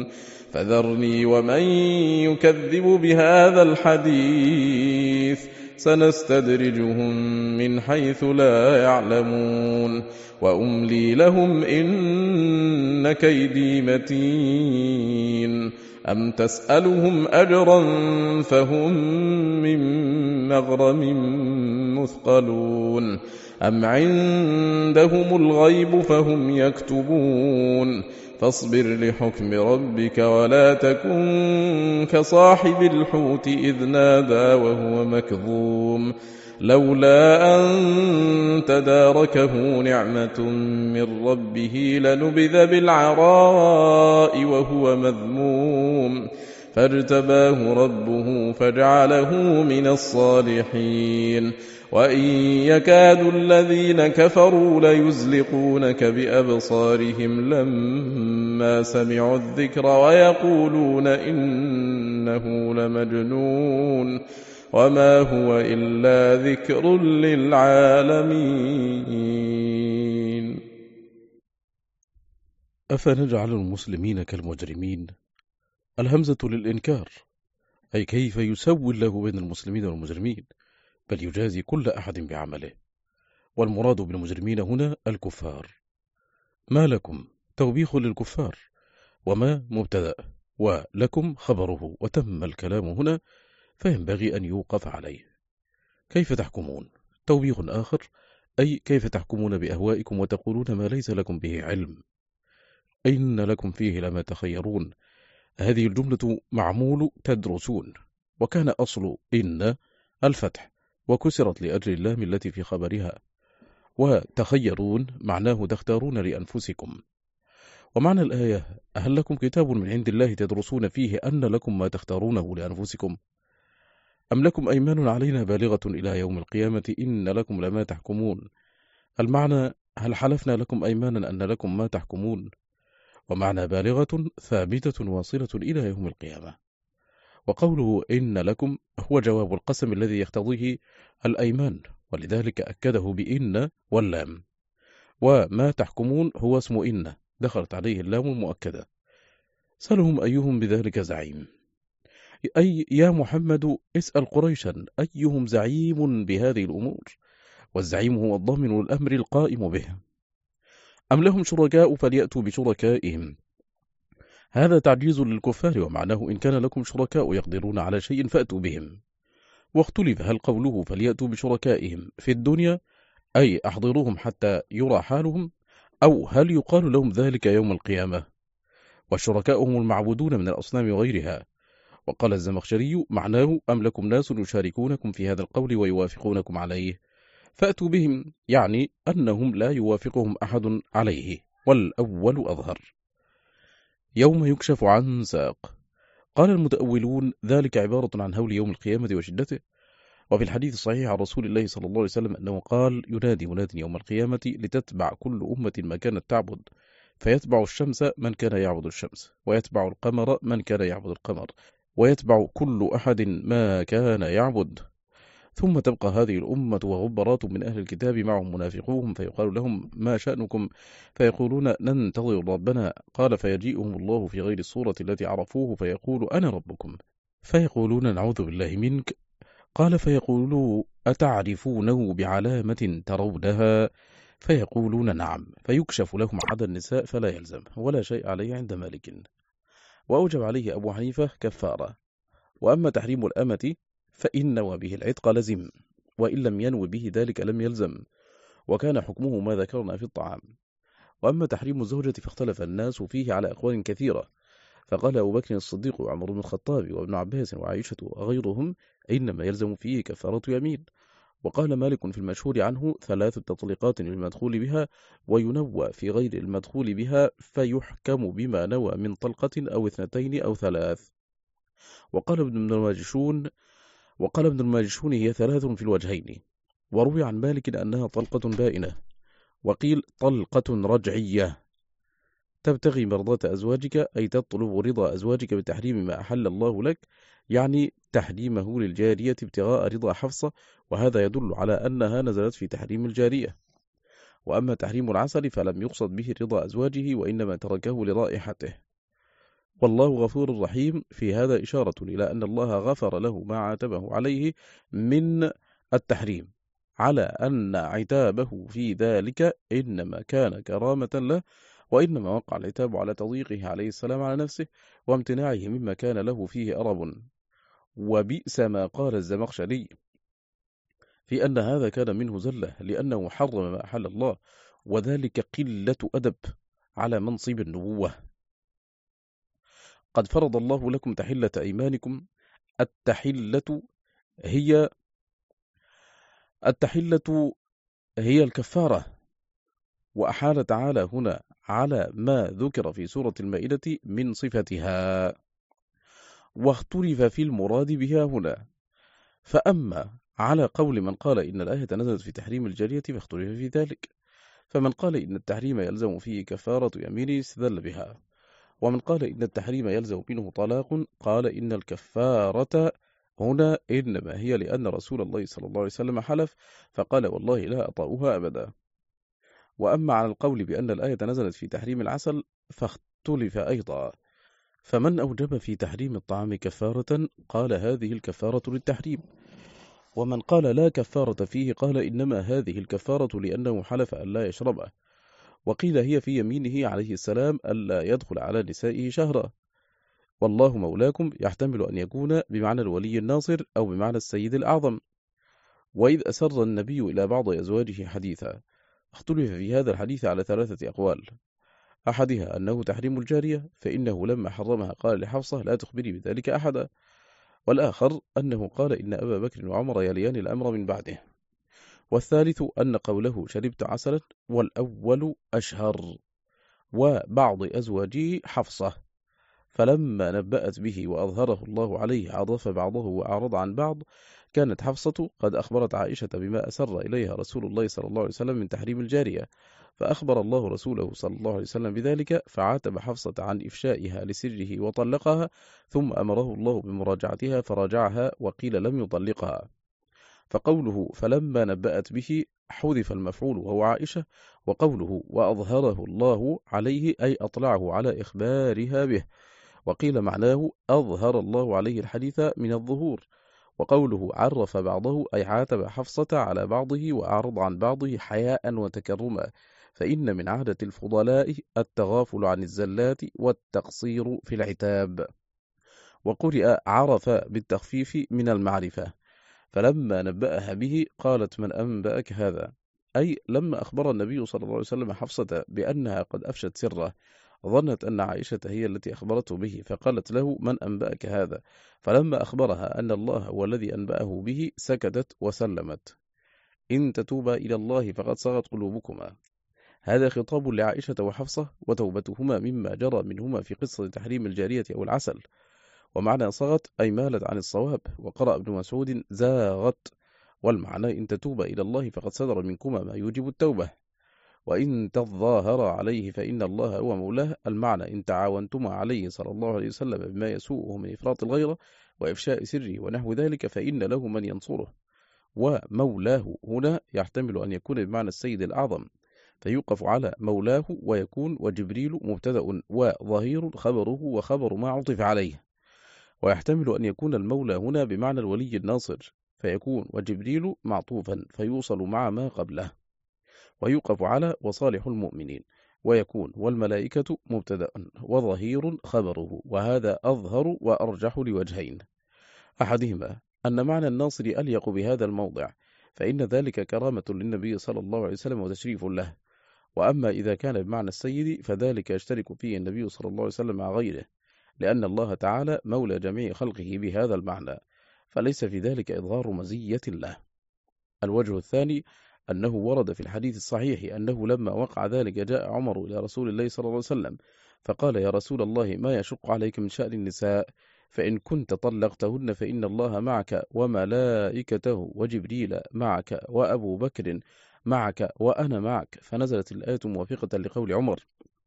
فذرني ومن يكذب بهذا الحديث سنستدرجهم من حيث لا يعلمون وأملي لهم إن كيدي متين أم تسألهم أجرا فهم من مغرم مثقلون أم عندهم الغيب فهم يكتبون فاصبر لحكم ربك ولا تكن كصاحب الحوت إذ نادى وهو مكظوم لولا أن تداركه نعمة من ربه لنبذ بالعراء وهو مذموم فاجتباه ربه فجعله من الصالحين وإن يكاد الذين كفروا ليزلقونك بأبصارهم لما سمعوا الذكر ويقولون إنه لمجنون وما هو إلا ذكر للعالمين. أفنجعل المسلمين كالمجرمين؟ الهمزة للإنكار، أي كيف يسوي الله بين المسلمين والمجرمين، بل يجازي كل أحد بعمله، والمراد بالمجرمين هنا الكفار. ما لكم توبيخ للكفار، وما مبتدأ، ولكم خبره، وتم الكلام هنا فينبغي أن يوقف عليه. كيف تحكمون؟ توبيخ آخر، أي كيف تحكمون بأهوائكم وتقولون ما ليس لكم به علم. إن لكم فيه لما تخيرون، هذه الجملة معمول تدرسون، وكان أصل إن الفتح، وكسرت لأجل اللام التي في خبرها، وتخيرون معناه تختارون لأنفسكم. ومعنى الآية هل لكم كتاب من عند الله تدرسون فيه أن لكم ما تختارونه لأنفسكم، أم لكم أيمان علينا بالغة إلى يوم القيامة إن لكم لما تحكمون. المعنى هل حلفنا لكم أيمانا أن لكم ما تحكمون، ومعنى بالغة ثابتة واصلة إلى يوم القيامة. وقوله إن لكم هو جواب القسم الذي يقتضيه الأيمان، ولذلك أكده بإن واللام. وما تحكمون هو اسم إن دخلت عليه اللام المؤكدة. سألهم أيهم بذلك زعيم، أي يا محمد اسأل قريشا أيهم زعيم بهذه الأمور، والزعيم هو الضامن الأمر القائم به. أم لهم شركاء فليأتوا بشركائهم، هذا تعجيز للكفار، ومعناه إن كان لكم شركاء يقدرون على شيء فأتوا بهم. واختلف هل قوله فليأتوا بشركائهم في الدنيا أي أحضروهم حتى يرى حالهم، أو هل يقال لهم ذلك يوم القيامة. والشركاء هم المعبودون من الأصنام وغيرها. وقال الزمخشري معناه أم لكم ناس يشاركونكم في هذا القول ويوافقونكم عليه، فأتوا بهم، يعني أنهم لا يوافقهم أحد عليه، والأول أظهر. يوم يكشف عن ساق، قال المتأولون ذلك عبارة عن هول يوم القيامة وشدته. وفي الحديث الصحيح عن رسول الله صلى الله عليه وسلم أنه قال ينادي مناد يوم القيامة لتتبع كل أمة ما كانت تعبد، فيتبع الشمس من كان يعبد الشمس، ويتبع القمر من كان يعبد القمر، ويتبع كل أحد ما كان يعبد. ثم تبقى هذه الأمة وغبرات من أهل الكتاب معهم منافقوهم، فيقال لهم ما شأنكم، فيقولون ننتظر ربنا، قال فيجيئهم الله في غير الصورة التي عرفوه فيقول أنا ربكم، فيقولون نعوذ بالله منك، قال فيقولوا أتعرفونه بعلامة ترونها، فيقولون نعم، فيكشف لهم عدا النساء فلا يلزم، ولا شيء عليه عند مالك. وأوجب عليه أبو حنيفة كفارة. وأما تحريم الأمة فإن نوى به العتق لزم، وإن لم ينو به ذلك لم يلزم، وكان حكمه ما ذكرنا في الطعام. وأما تحريم الزوجة فاختلف الناس فيه على أقوال كثيرة، فقال أبو بكر الصديق وعمر بن الخطاب وابن عباس وعائشة وغيرهم إنما يلزم فيه كفارة يمين. وقال مالك في المشهور عنه ثلاث تطليقات للمدخول بها، وينوى في غير المدخول بها فيحكم بما نوى من طلقة أو اثنتين أو ثلاث. وقال ابن الماجشون وقال ابن الماجشون هي ثلاث في الوجهين. وروي عن مالك أنها طلقة بائنة، وقيل طلقة رجعية تبتغي مرضاة أزواجك، أي تطلب رضا أزواجك بتحريم ما أحل الله لك، يعني تحريمه للجارية ابتغاء رضا حفصة، وهذا يدل على أنها نزلت في تحريم الجارية. وأما تحريم العسل فلم يقصد به رضا أزواجه، وإنما تركه لرائحته. والله غفور رحيم. في هذا إشارة إلى أن الله غفر له ما عاتبه عليه من التحريم، على أن عتابه في ذلك إنما كان كرامة له، وإنما وقع العتاب على تضييقه عليه السلام على نفسه وامتناعه مما كان له فيه أرب. وبئس ما قال الزمخشري في أن هذا كان منه زلة، لأنه حرم ما أحل الله، وذلك قلة أدب على منصب النبوة. قد فرض الله لكم تحلة أيمانكم. التحلة هي التحلة هي الكفارة، وأحال تعالى هنا على ما ذكر في سورة المائدة من صفتها، واختلف في المراد بها هنا. فأما على قول من قال إن الآية نزلت في تحريم الجارية فاختلف في ذلك، فمن قال إن التحريم يلزم فيه كفارة يمينه استدل بها، ومن قال إن التحريم يلزم منه طلاق قال إن الكفارة هنا إنما هي لأن رسول الله صلى الله عليه وسلم حلف فقال والله لا أطأها أبدا. وأما على القول بأن الآية نزلت في تحريم العسل فاختلف أيضا، فمن أوجب في تحريم الطعام كفارة قال هذه الكفارة للتحريم، ومن قال لا كفارة فيه قال إنما هذه الكفارة لأنه حلف أن لا يشربه، وقيل هي في يمينه عليه السلام ألا يدخل على نسائه شهرا. والله مولاكم يحتمل أن يكون بمعنى الولي الناصر أو بمعنى السيد الأعظم. وإذ أسر النبي إلى بعض أزواجه حديثا، اختلف في هذا الحديث على ثلاثة أقوال. أحدها أنه تحريم الجارية، فإنه لما حرمها قال لحفصة لا تخبري بذلك أحدا، والآخر أنه قال إن أبا بكر وعمر يليان الأمر من بعده، والثالث أن قوله شربت عسلا، والأول أشهر. وبعض أزواجه حفصة، فلما نبأت به وأظهره الله عليه عرف بعضه وأعرض عن بعض. كانت حفصة قد أخبرت عائشة بما أسر إليها رسول الله صلى الله عليه وسلم من تحريم الجارية، فأخبر الله رسوله صلى الله عليه وسلم بذلك، فعاتب حفصة عن إفشائها لسره وطلقها، ثم أمره الله بمراجعتها فراجعها وقيل لم يطلقها. فقوله فلما نبأت به حذف المفعول وهو عائشة، وقوله وأظهره الله عليه أي أطلعه على إخبارها به، وقيل معناه أظهر الله عليه الحديث من الظهور. وقوله عرف بعضه أي عاتب حفصة على بعضه وأعرض عن بعضه حياء وتكرما، فإن من عادة الفضلاء التغافل عن الزلات والتقصير في العتاب. وقرئ عرف بالتخفيف من المعرفة. فلما نبأها به قالت من أنبأك هذا، أي لما أخبر النبي صلى الله عليه وسلم حفصة بأنها قد أفشت سره، ظنت أن عائشة هي التي أخبرته به، فقالت له من أنبأك هذا، فلما أخبرها أن الله هو الذي أنبأه به سكتت وسلمت. إن تتوبا إلى الله فقد صغت قلوبكما. هذا خطاب لعائشة وحفصة وتوبتهما مما جرى منهما في قصة تحريم الجارية أو العسل. ومعنى صغت أي مالت عن الصواب، وقرأ ابن مسعود زاغت، والمعنى إن تتوبا إلى الله فقد صدر منكما ما يوجب التوبة. وإن تظاهر عليه فإن الله هو مولاه، المعنى إن تعاونتما عليه صلى الله عليه وسلم بما يسوءه من إفراط الغيرة وإفشاء سره ونحو ذلك فإن له من ينصره. ومولاه هنا يحتمل أن يكون بمعنى السيد الأعظم، فيوقف على مولاه ويكون وجبريل مبتدأ وظهير خبره وخبر ما عطف عليه. ويحتمل أن يكون المولى هنا بمعنى الولي الناصر، فيكون وجبريل معطوفا فيوصل مع ما قبله. ويوقف على وصالح المؤمنين، ويكون والملائكة مبتدأ وظهير خبره، وهذا أظهر وأرجح لوجهين. أحدهما أن معنى الناصر أليق بهذا الموضع، فإن ذلك كرامة للنبي صلى الله عليه وسلم وتشريف له. وأما إذا كان بمعنى السيد فذلك يشترك فيه النبي صلى الله عليه وسلم مع غيره، لأن الله تعالى مولى جميع خلقه بهذا المعنى، فليس في ذلك إظهار مزية له. الوجه الثاني أنه ورد في الحديث الصحيح أنه لما وقع ذلك جاء عمر إلى رسول الله صلى الله عليه وسلم فقال يا رسول الله ما يشق عليك من شأن النساء، فإن كنت طلقتهن فإن الله معك وملائكته وجبريل معك وأبو بكر معك وأنا معك. فنزلت الآية موافقة لقول عمر،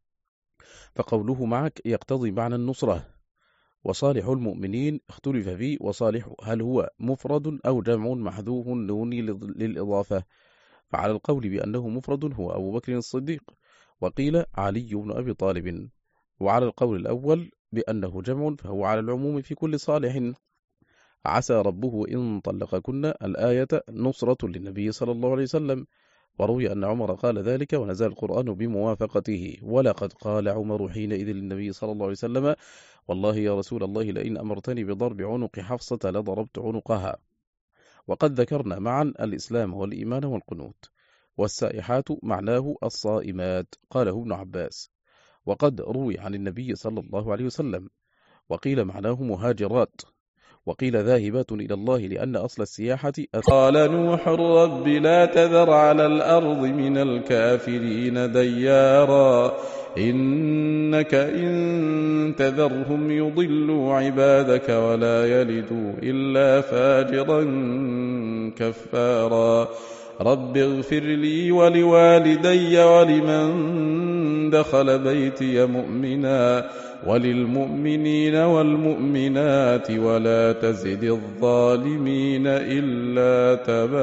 فقوله معك يقتضي معنى النصرة. وصالح المؤمنين اختلف فيه، وصالح هل هو مفرد أو جمع محذوف نوني للإضافة، فعلى القول بأنه مفرد هو أبو بكر الصديق، وقيل علي بن أبي طالب، وعلى القول الأول بأنه جمع فهو على العموم في كل صالح. عسى ربه إن طلقكن الآية نصرة للنبي صلى الله عليه وسلم، وروي أن عمر قال ذلك ونزل القرآن بموافقته. ولقد قال عمر حينئذ للنبي صلى الله عليه وسلم: والله يا رسول الله لئن أمرتني بضرب عنق حفصة لضربت عنقها. وقد ذكرنا معا الإسلام والإيمان والقنوت. والسائحات معناه الصائمات، قاله ابن عباس. وقد روي عن النبي صلى الله عليه وسلم. وقيل معناه مهاجرات، وقيل ذاهبات إلى الله، لأن أصل السياحة. قال نوح رب لا تذر على الأرض من الكافرين ديارا إنك إن تذرهم يضلوا عبادك ولا يلدوا إلا فاجرا كفارا رب اغفر لي ولوالدي ولمن دخل بيتي مؤمنا وللمؤمنين والمؤمنات ولا تزد الظالمين إلا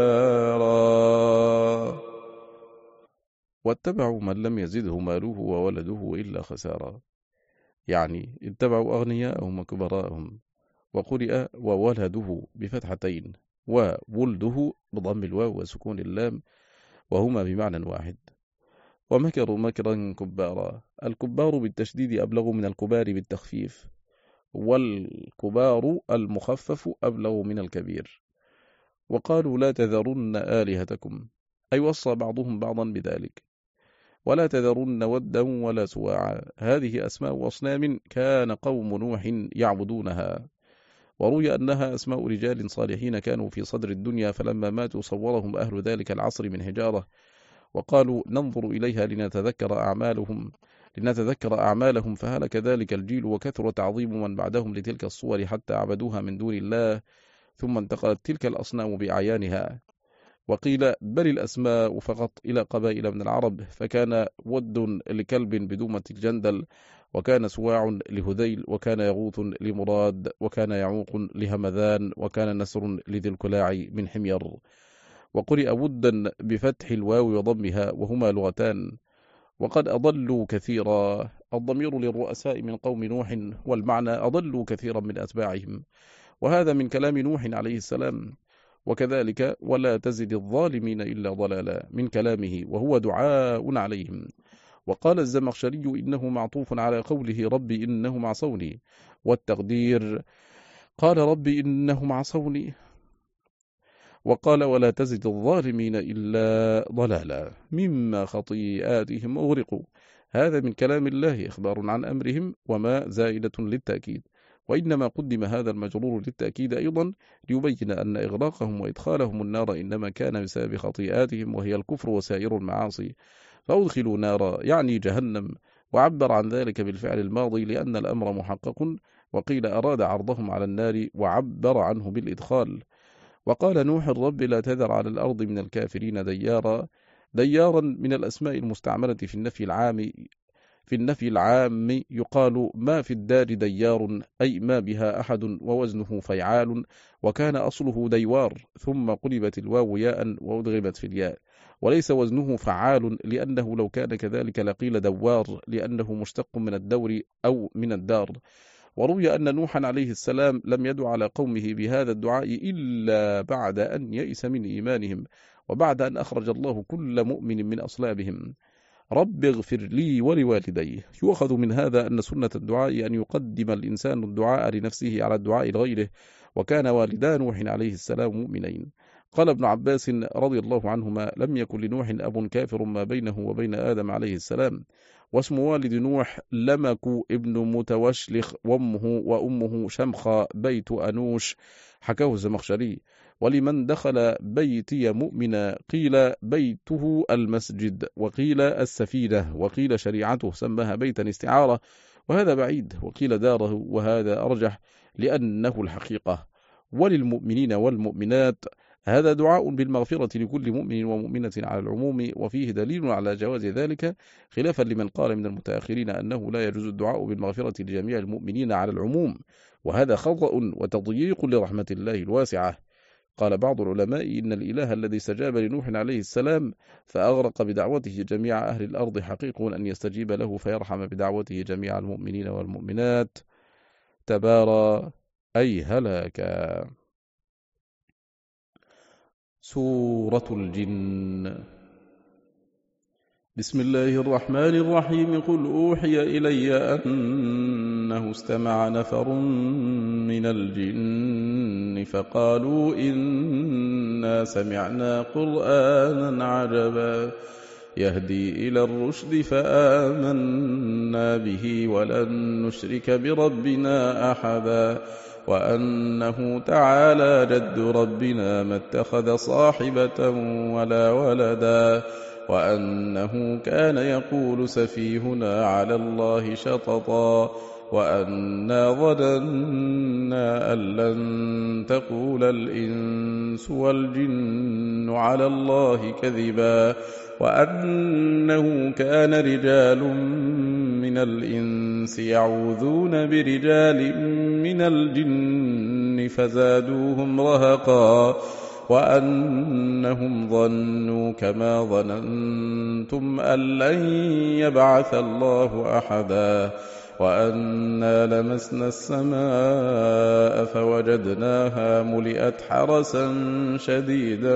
تبارا. واتبعوا من لم يزده ماله وولده إلا خسارا، يعني اتبعوا أغنياءهم وكبراءهم. وقرئ وولده بفتحتين وولده بضم الواو وسكون اللام، وهما بمعنى واحد. ومكروا مكرا كبارا، الكبار بالتشديد أبلغ من الكبار بالتخفيف، والكبار المخفف أبلغ من الكبير. وقالوا لا تذرن آلهتكم، أي وصى بعضهم بعضا بذلك. ولا تذرن ودا ولا سواعا، هذه أسماء أصنام كان قوم نوح يعبدونها. وروي أنها أسماء رجال صالحين كانوا في صدر الدنيا، فلما ماتوا صورهم أهل ذلك العصر من حجارة، وقالوا ننظر إليها لنتذكر أعمالهم لنتذكر أعمالهم فهلك ذلك الجيل، وكثر تعظيم من بعدهم لتلك الصور حتى عبدوها من دون الله، ثم انتقلت تلك الأصنام بأعيانها. وقيل بل الأسماء فقط إلى قبائل من العرب، فكان ود لكلب بدومة الجندل، وكان سواع لهذيل، وكان يغوث لمراد، وكان يعوق لهمذان، وكان نسر لذي الكلاع من حمير. وقرئ ودا بفتح الواو وضمها، وهما لغتان. وقد أضلوا كثيرا، الضمير للرؤساء من قوم نوح، والمعنى أضلوا كثيرا من أتباعهم، وهذا من كلام نوح عليه السلام. وكذلك ولا تزد الظالمين إلا ضلالا من كلامه، وهو دعاء عليهم. وقال الزمخشري إنه معطوف على قوله رب إنهم عصوني، والتقدير قال رب إنهم عصوني. وقال ولا تزد الظالمين إلا ضلالا مما خطيئاتهم أغرقوا، هذا من كلام الله إخبار عن أمرهم، وما زائدة للتأكيد. وإنما قدم هذا المجرور للتأكيد أيضا ليبين أن إغراقهم وإدخالهم النار إنما كان بسبب خطيئاتهم، وهي الكفر وسائر المعاصي، فأدخلوا نارا يعني جهنم. وعبر عن ذلك بالفعل الماضي لأن الأمر محقق، وقيل أراد عرضهم على النار وعبر عنه بالإدخال. وقال نوح رب لا تذر على الأرض من الكافرين ديارا، ديارا من الأسماء المستعملة في النفي العام في النفي العام يقال ما في الدار ديار، أي ما بها أحد، ووزنه فيعال، وكان أصله ديوار، ثم قلبت الواو ياء وأدغمت في الياء، وليس وزنه فعال، لأنه لو كان كذلك لقيل دوار، لأنه مشتق من الدور أو من الدار. وروي أن نوحا عليه السلام لم يدع على قومه بهذا الدعاء إلا بعد أن يئس من إيمانهم، وبعد أن أخرج الله كل مؤمن من أصلابهم. رب اغفر لي ولوالدي. يؤخذ من هذا أن سنة الدعاء أن يقدم الإنسان الدعاء لنفسه على الدعاء لغيره، وكان والدا نوح عليه السلام مؤمنين. قال ابن عباس رضي الله عنهما لم يكن لنوح أب كافر ما بينه وبين آدم عليه السلام. واسم والد نوح لمك ابن متوشلخ، وامه وأمه شمخة بيت أنوش، حكاه الزمخشري. ولمن دخل بيتي مؤمنا قيل بيته المسجد، وقيل السفينة، وقيل شريعته سماها بيتا استعارة، وهذا بعيد، وقيل داره، وهذا أرجح لأنه الحقيقة. وللمؤمنين والمؤمنات، هذا دعاء بالمغفرة لكل مؤمن ومؤمنة على العموم، وفيه دليل على جواز ذلك، خلافا لمن قال من المتأخرين أنه لا يجوز الدعاء بالمغفرة لجميع المؤمنين على العموم، وهذا خطأ وتضييق لرحمة الله الواسعة. قال بعض العلماء إن الإله الذي استجاب لنوح عليه السلام فأغرق بدعوته جميع أهل الأرض حقيق أن يستجيب له فيرحم بدعوته جميع المؤمنين والمؤمنات. تبارى أي هلاكا. سورة الجن. بسم الله الرحمن الرحيم. قل أوحي إلي أنه استمع نفر من الجن فقالوا إنا سمعنا قرآنا عجبا يهدي إلى الرشد فآمنا به ولن نشرك بربنا أحدا وأنه تعالى جد ربنا ما اتخذ صاحبة ولا ولدا وأنه كان يقول سفيهنا على الله شططا وأنا ظننا أن لن تقول الإنس والجن على الله كذبا وأنه كان رجال من الإنس يعوذون برجال من الجن فزادوهم رهقا وأنهم ظنوا كما ظننتم أن لن يبعث الله أحدا وأنا لمسنا السماء فوجدناها ملئت حرسا شديدا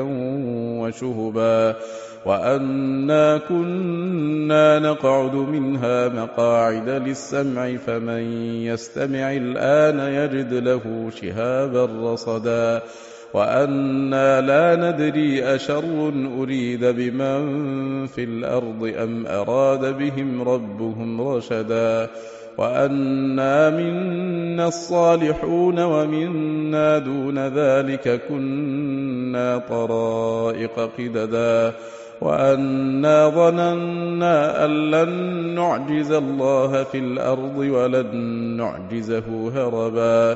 وشهبا وأنا كنا نقعد منها مقاعد للسمع فمن يستمع الآن يجد له شهابا رصدا وأنا لا ندري أشر أريد بمن في الأرض أم أراد بهم ربهم رشدا وأنا منا الصالحون ومنا دون ذلك كنا طرائق قددا وأنا ظننا أن لن نعجز الله في الأرض ولن نعجزه هربا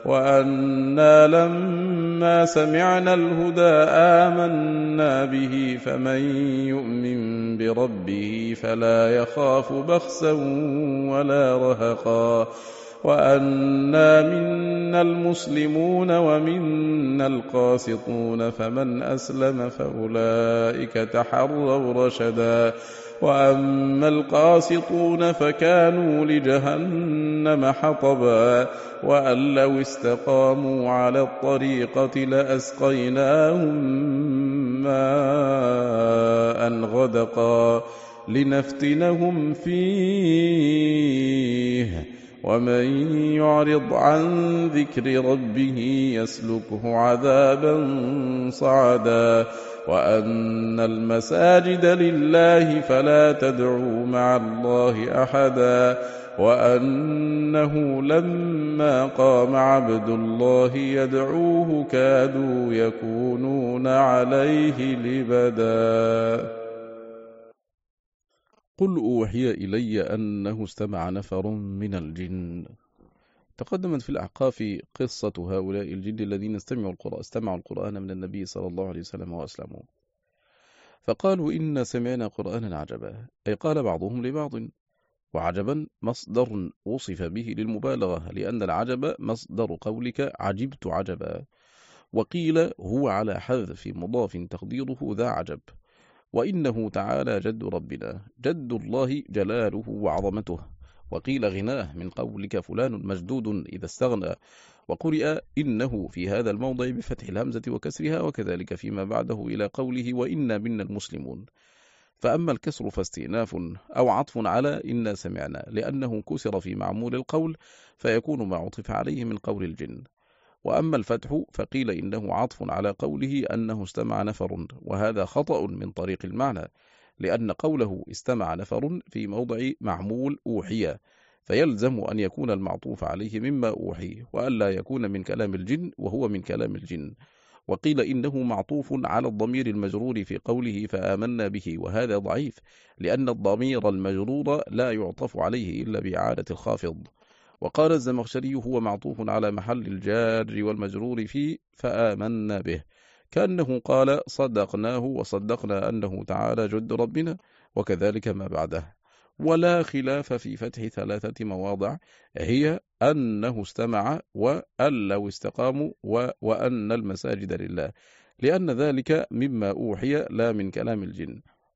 وأنا لما سمعنا الهدى آمنا به فمن يؤمن بربه فلا يخاف بخسا ولا رهقا وأنا منا المسلمون ومنا القاسطون فمن أسلم فأولئك تحروا رشدا وأما القاسطون فكانوا لجهنم حطبا وأن لو استقاموا على الطريقة لأسقيناهم ماء غدقا لنفتنهم فيه ومن يعرض عن ذكر ربه يسلكه عذابا صعدا وأن المساجد لله فلا تدعوا مع الله أحدا وأنه لما قام عبد الله يدعوه كادوا يكونون عليه لبدا. قل أوحي إلي أنه استمع نفر من الجن. تقدمت في الأحقاف قصة هؤلاء الجن الذين استمعوا القرآن, استمعوا القرآن من النبي صلى الله عليه وسلم وأسلموا فقالوا إنا سمعنا قرآنا عجبا أي قال بعضهم لبعض وعجبا مصدر وصف به للمبالغة لأن العجب مصدر قولك عجبت عجبا وقيل هو على حذف مضاف تقديره ذا عجب وإنه تعالى جد ربنا جد الله جلاله وعظمته وقيل غناه من قولك فلان مجدود إذا استغنى وقرئ إنه في هذا الموضع بفتح الهمزة وكسرها وكذلك فيما بعده إلى قوله وإنا منا المسلمون فأما الكسر فاستئناف أو عطف على إنا سمعنا لأنه كسر في معمول القول فيكون ما عطف عليه من قول الجن وأما الفتح فقيل إنه عطف على قوله أنه استمع نفر وهذا خطأ من طريق المعنى لأن قوله استمع نفر في موضع معمول أوحي فيلزم أن يكون المعطوف عليه مما أوحي وألا يكون من كلام الجن وهو من كلام الجن وقيل إنه معطوف على الضمير المجرور في قوله فآمنا به وهذا ضعيف لأن الضمير المجرور لا يعطف عليه إلا بإعادة الخافض وقال الزمخشري هو معطوف على محل الجار والمجرور فيه فآمنا به كأنه قال صدقناه وصدقنا أنه تعالى جد ربنا وكذلك ما بعده ولا خلاف في فتح ثلاثة مواضع هي أنه استمع وأن لو استقاموا وأن المساجد لله لأن ذلك مما أوحي لا من كلام الجن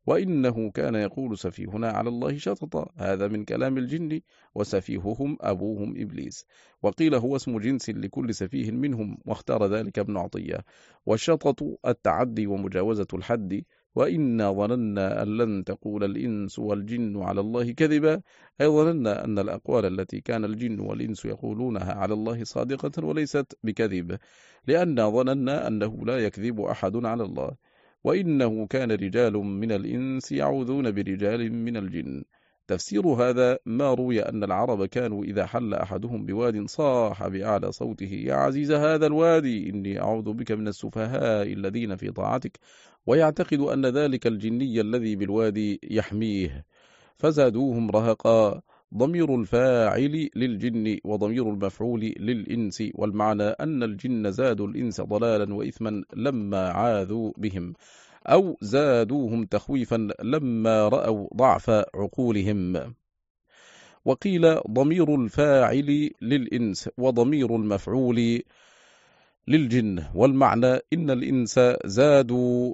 وإنه كان يقول سفيهنا على الله شططا. هذا من كلام الجن، وسفيههم أبوهم إبليس. وقيل هو اسم جنس لكل سفيه منهم، واختار ذلك ابن عطية. والشطط التعدي ومجاوزة الحد. وإنا ظننا أن لن تقول الإنس والجن على الله كذبا، أي ظننا أن الأقوال التي كان الجن والإنس يقولونها على الله صادقة وليست بكذب، لأننا ظننا أنه لا يكذب أحد على الله. وإنه كان رجال من الإنس يعوذون برجال من الجن. تفسير هذا ما روي أن العرب كانوا إذا حل أحدهم بواد صاح بأعلى صوته: يا عزيز هذا الوادي إني أعوذ بك من السفهاء الذين في طاعتك، ويعتقد أن ذلك الجني الذي بالوادي يحميه، فزادوهم رهقا. ضمير الفاعل للجن وضمير المفعول للإنس، والمعنى أن الجن زادوا الإنس ضلالا وإثما لما عاذوا بهم، أو زادوهم تخويفا لما رأوا ضعف عقولهم. وقيل ضمير الفاعل للإنس وضمير المفعول للجن، والمعنى إن الإنس زادوا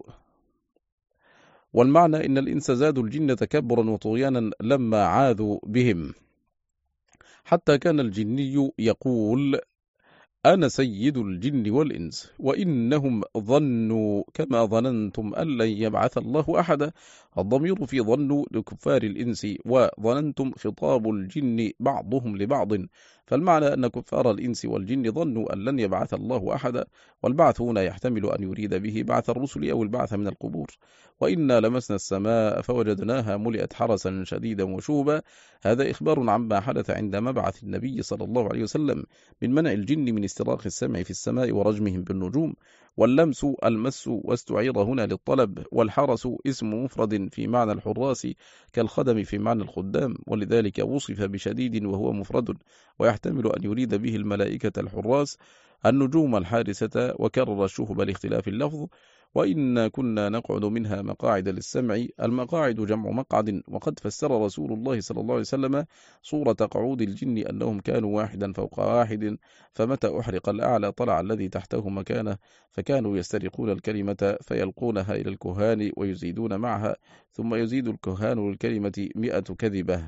والمعنى إن الإنس زادوا الجن تكبرا وطغيانا لما عاذوا بهم، حتى كان الجني يقول: أنا سيد الجن والإنس، وإنهم ظنوا كما ظننتم أن لن يبعث الله أحدا. الضمير في ظنوا لكفار الإنس، وظننتم خطاب الجن بعضهم لبعض، فالمعنى أن كفار الإنس والجن ظنوا أن لن يبعث الله أحدا. والبعث هنا يحتمل أن يريد به بعث الرسل أو البعث من القبور. وإنا لمسنا السماء فوجدناها ملئت حرسا شديدا وشوبا. هذا إخبار عما حدث عند مبعث النبي صلى الله عليه وسلم من منع الجن من استراق السمع في السماء ورجمهم بالنجوم. واللمس المس، واستعير هنا للطلب. والحرس اسم مفرد في معنى الحراس كالخدم في معنى الخدام، ولذلك وصف بشديد وهو مفرد، ويحتمل أن يريد به الملائكة الحراس النجوم الحارسة، وكرر الشهب لاختلاف اللفظ. وإنا كنا نقعد منها مقاعد للسمع. المقاعد جمع مقعد، وقد فسر رسول الله صلى الله عليه وسلم صورة قعود الجن أنهم كانوا واحدا فوق واحد، فمتى أحرق الأعلى طلع الذي تحته مكانه، فكانوا يسترقون الكلمة فيلقونها إلى الكهان ويزيدون معها، ثم يزيد الكهان للكلمة مئة كذبة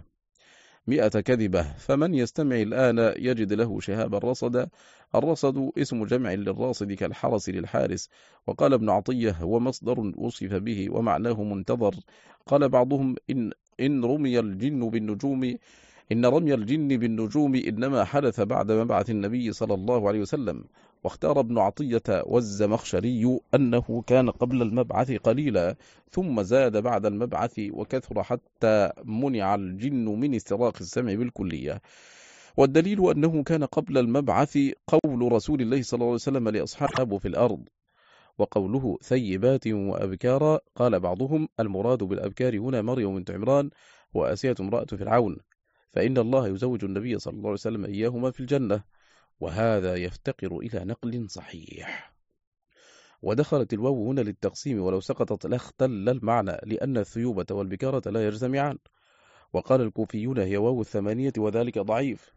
مئة كذبة فمن يستمع الآن يجد له شهابا رصدا. الرصد اسم جمع للراصد كالحرس للحارس. وقال ابن عطية: هو مصدر وصف به ومعناه منتظر. قال بعضهم: إن, إن رمي الجن بالنجوم إن رمي الجن بالنجوم إنما حدث بعد مبعث النبي صلى الله عليه وسلم. واختار ابن عطية والزمخشري أنه كان قبل المبعث قليلا، ثم زاد بعد المبعث وكثر حتى منع الجن من استراق السمع بالكلية. والدليل أنه كان قبل المبعث قول رسول الله صلى الله عليه وسلم لأصحابه في الأرض. وقوله ثيبات وأبكارا، قال بعضهم: المراد بالأبكار هنا مريم بنت عمران وآسية امرأة فرعون، فإن الله يزوج النبي صلى الله عليه وسلم إياهما في الجنة، وهذا يفتقر إلى نقل صحيح. ودخلت الواو هنا للتقسيم، ولو سقطت لاختل المعنى، لأن الثيوبة والبكارة لا يجتمعان. وقال الكوفيون: هي واو الثمانية وذلك ضعيف.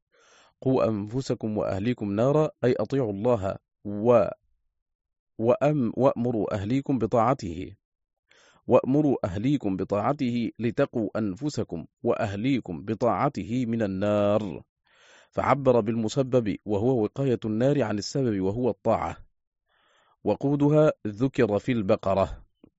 قوا أنفسكم وأهليكم نارا، أي أطيعوا الله و وأم وأمروا أهليكم بطاعته وأمروا أهليكم بطاعته لتقوا أنفسكم وأهليكم بطاعته من النار، فعبر بالمسبب وهو وقاية النار عن السبب وهو الطاعة. وقودها ذكر في البقرة.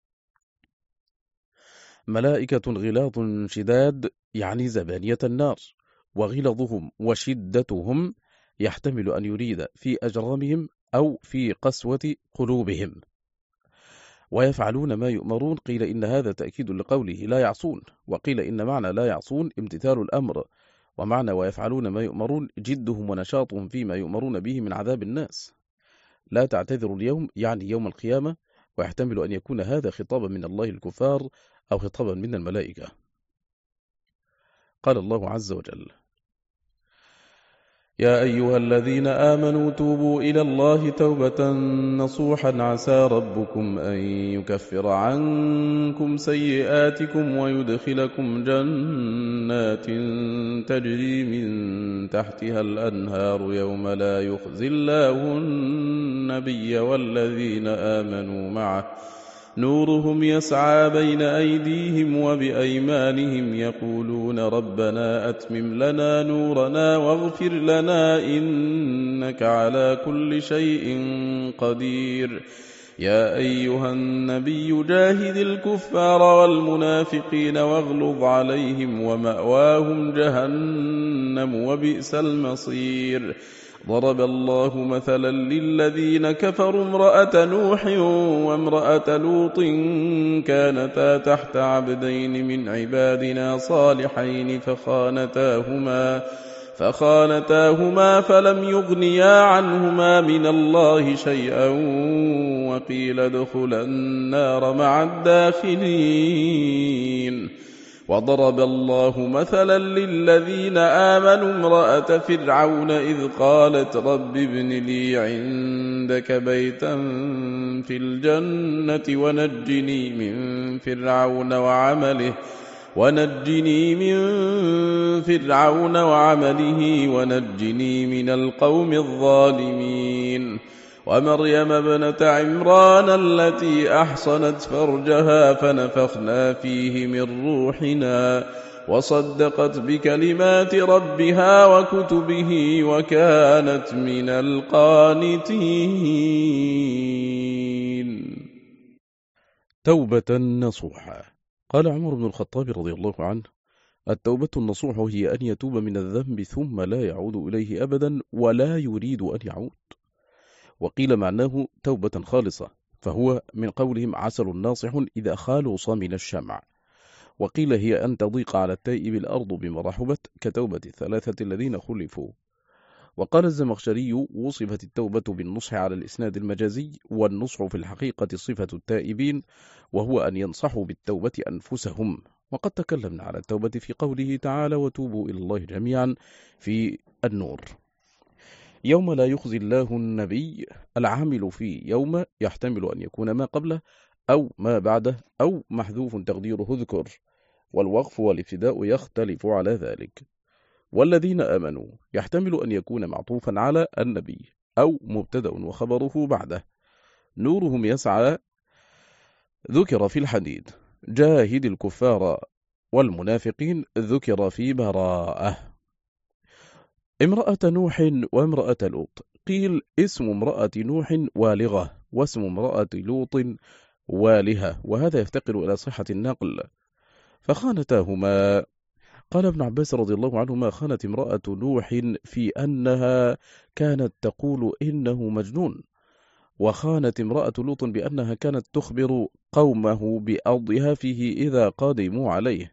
ملائكة غلاظ شداد يعني زبانية النار، وغلظهم وشدتهم يحتمل أن يريد في أجرامهم أو في قسوة قلوبهم. ويفعلون ما يؤمرون، قيل إن هذا تأكيد لقوله لا يعصون، وقيل إن معنى لا يعصون امتثال الأمر، ومعنى ويفعلون ما يؤمرون جدهم ونشاطهم فيما يؤمرون به من عذاب الناس. لا تعتذروا اليوم يعني يوم القيامة، ويحتمل أن يكون هذا خطابا من الله الكفار أو خطابا من الملائكة. قال الله عز وجل: يا أيها الذين آمنوا توبوا إلى الله توبة نصوحا عسى ربكم أن يكفر عنكم سيئاتكم ويدخلكم جنات تجري من تحتها الأنهار يوم لا يخزي الله النبي والذين آمنوا معه نورهم يسعى بين أيديهم وبأيمانهم يقولون ربنا أتمم لنا نورنا واغفر لنا إنك على كل شيء قدير. يا أيها النبي جاهد الكفار والمنافقين واغلظ عليهم ومأواهم جهنم وبئس المصير. ضرب الله مثلا للذين كفروا امرأة نوح وامرأة لوط كانتا تحت عبدين من عبادنا صالحين فخانتاهما فخانتاهما فلم يغنيا عنهما من الله شيئا وقيل ادخلا النار مع الداخلين. وضرب الله مثلا للذين آمنوا امرأة فرعون إذ قالت رب ابن لي عندك بيتا في الجنة ونجني من فرعون وعمله ونجني من فرعون وعمله ونجني من القوم الظالمين. ومريم ابنة عمران التي أحصنت فرجها فنفخنا فيه من روحنا وصدقت بكلمات ربها وكتبه وكانت من القانتين. توبة نصوحا. قال عمر بن الخطاب رضي الله عنه: التوبة النصوح هي أن يتوب من الذنب ثم لا يعود إليه أبدا ولا يريد أن يعود. وقيل معناه توبة خالصة، فهو من قولهم عسل ناصح إذا خالص من الشمع. وقيل هي أن تضيق على التائب الأرض بما رحبت كتوبة الثلاثة الذين خلفوا. وقال الزمخشري: وصفت التوبة بالنصح على الإسناد المجازي، والنصح في الحقيقة صفة التائبين، وهو أن ينصحوا بالتوبة أنفسهم. وقد تكلمنا على التوبة في قوله تعالى: وتوبوا إلى الله جميعا في النور. يوم لا يخزي الله النبي، العامل في يوم يحتمل أن يكون ما قبله أو ما بعده أو محذوف تقديره اذكر، والوقف والابتداء يختلف على ذلك. والذين آمنوا يحتمل أن يكون معطوفا على النبي أو مبتدأ وخبره بعده. نورهم يسعى ذكر في الحديد. جاهد الكفار والمنافقين ذكر في براءة. امرأة نوح وامرأة لوط. قيل اسم امرأة نوح والغة، واسم امرأة لوط والهة، وهذا يفتقر إلى صحة النقل. فخانتاهما. قال ابن عباس رضي الله عنهما: خانت امرأة نوح في أنها كانت تقول إنه مجنون، وخانت امرأة لوط بأنها كانت تخبر قومه بأضيافه إذا قادموا عليه،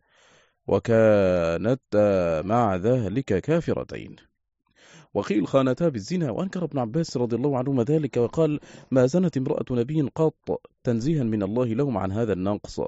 وكانت مع ذلك كافرتين. وقيل خانتا بالزنا، وأنكر ابن عباس رضي الله عنهما ذلك وقال: ما زنت امرأة نبي قط، تنزيها من الله لهم عن هذا النقص.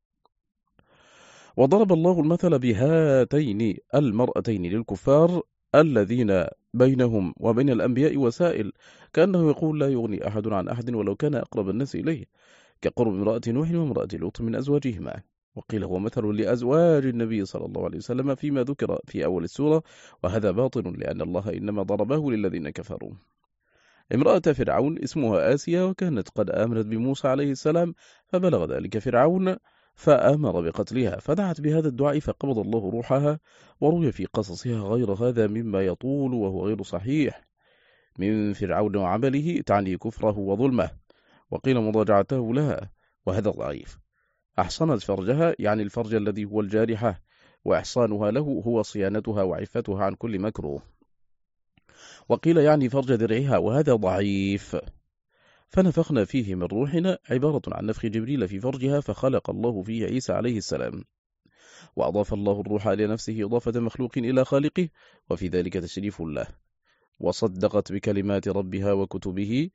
وضرب الله المثل بهاتين المرأتين للكفار الذين بينهم وبين الأنبياء وسائل، كأنه يقول: لا يغني أحد عن أحد ولو كان أقرب الناس إليه، كقرب امرأة نوح وامرأة لوط من أزواجهما. وقيل هو مثل لأزواج النبي صلى الله عليه وسلم فيما ذكر في أول السورة، وهذا باطل لأن الله إنما ضربه للذين كفروا. امرأة فرعون اسمها آسيا، وكانت قد آمنت بموسى عليه السلام، فبلغ ذلك فرعون فأمر بقتلها، فدعت بهذا الدعاء فقبض الله روحها. وروي في قصصها غير هذا مما يطول وهو غير صحيح من فرعون وعمله، تعني كفره وظلمه. وقيل مضاجعته لها، وهذا ضعيف. أحصنت فرجها يعني الفرج الذي هو الجارحة، وإحصانها له هو صيانتها وعفتها عن كل مكروه. وقيل يعني فرج درعها، وهذا ضعيف. فنفخنا فيه من روحنا عبارة عن نفخ جبريل في فرجها، فخلق الله فيه عيسى عليه السلام. وأضاف الله الروح إلى نفسه إضافة مخلوق إلى خالقه، وفي ذلك تشريف له. وصدقت بكلمات ربها وكتبه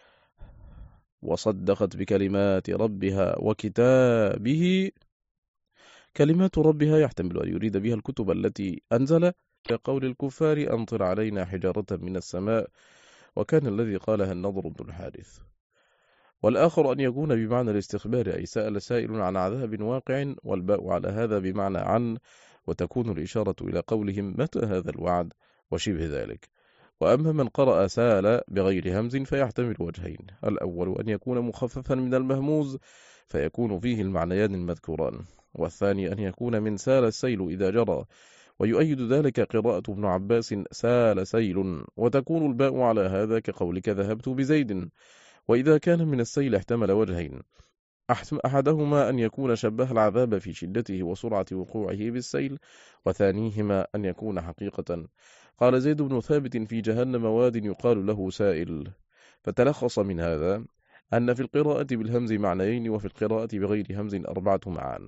وصدقت بكلمات ربها وكتابه. كلمات ربها يحتمل أن يريد بها الكتب التي أنزل، كقول الكفار: أمطر علينا حجارة من السماء، وكان الذي قالها النضر بن الحارث. والآخر أن يكون بمعنى الاستخبار، أي سأل سائل عن عذاب واقع، والباء على هذا بمعنى عن، وتكون الإشارة إلى قولهم: متى هذا الوعد وشبه ذلك. وأما من قرأ سال بغير همز فيحتمل وجهين: الأول أن يكون مخففا من المهموز فيكون فيه المعنيان المذكوران، والثاني أن يكون من سال السيل إذا جرى، ويؤيد ذلك قراءة ابن عباس سال سيل، وتكون الباء على هذا كقولك ذهبت بزيد. وإذا كان من السيل احتمل وجهين: أحدهما أن يكون شبه العذاب في شدته وسرعة وقوعه بالسيل، وثانيهما أن يكون حقيقة. قال زيد بن ثابت: في جهنم واد يقال له سائل. فتلخص من هذا أن في القراءة بالهمز معنيين، وفي القراءة بغير همز أربعة معان.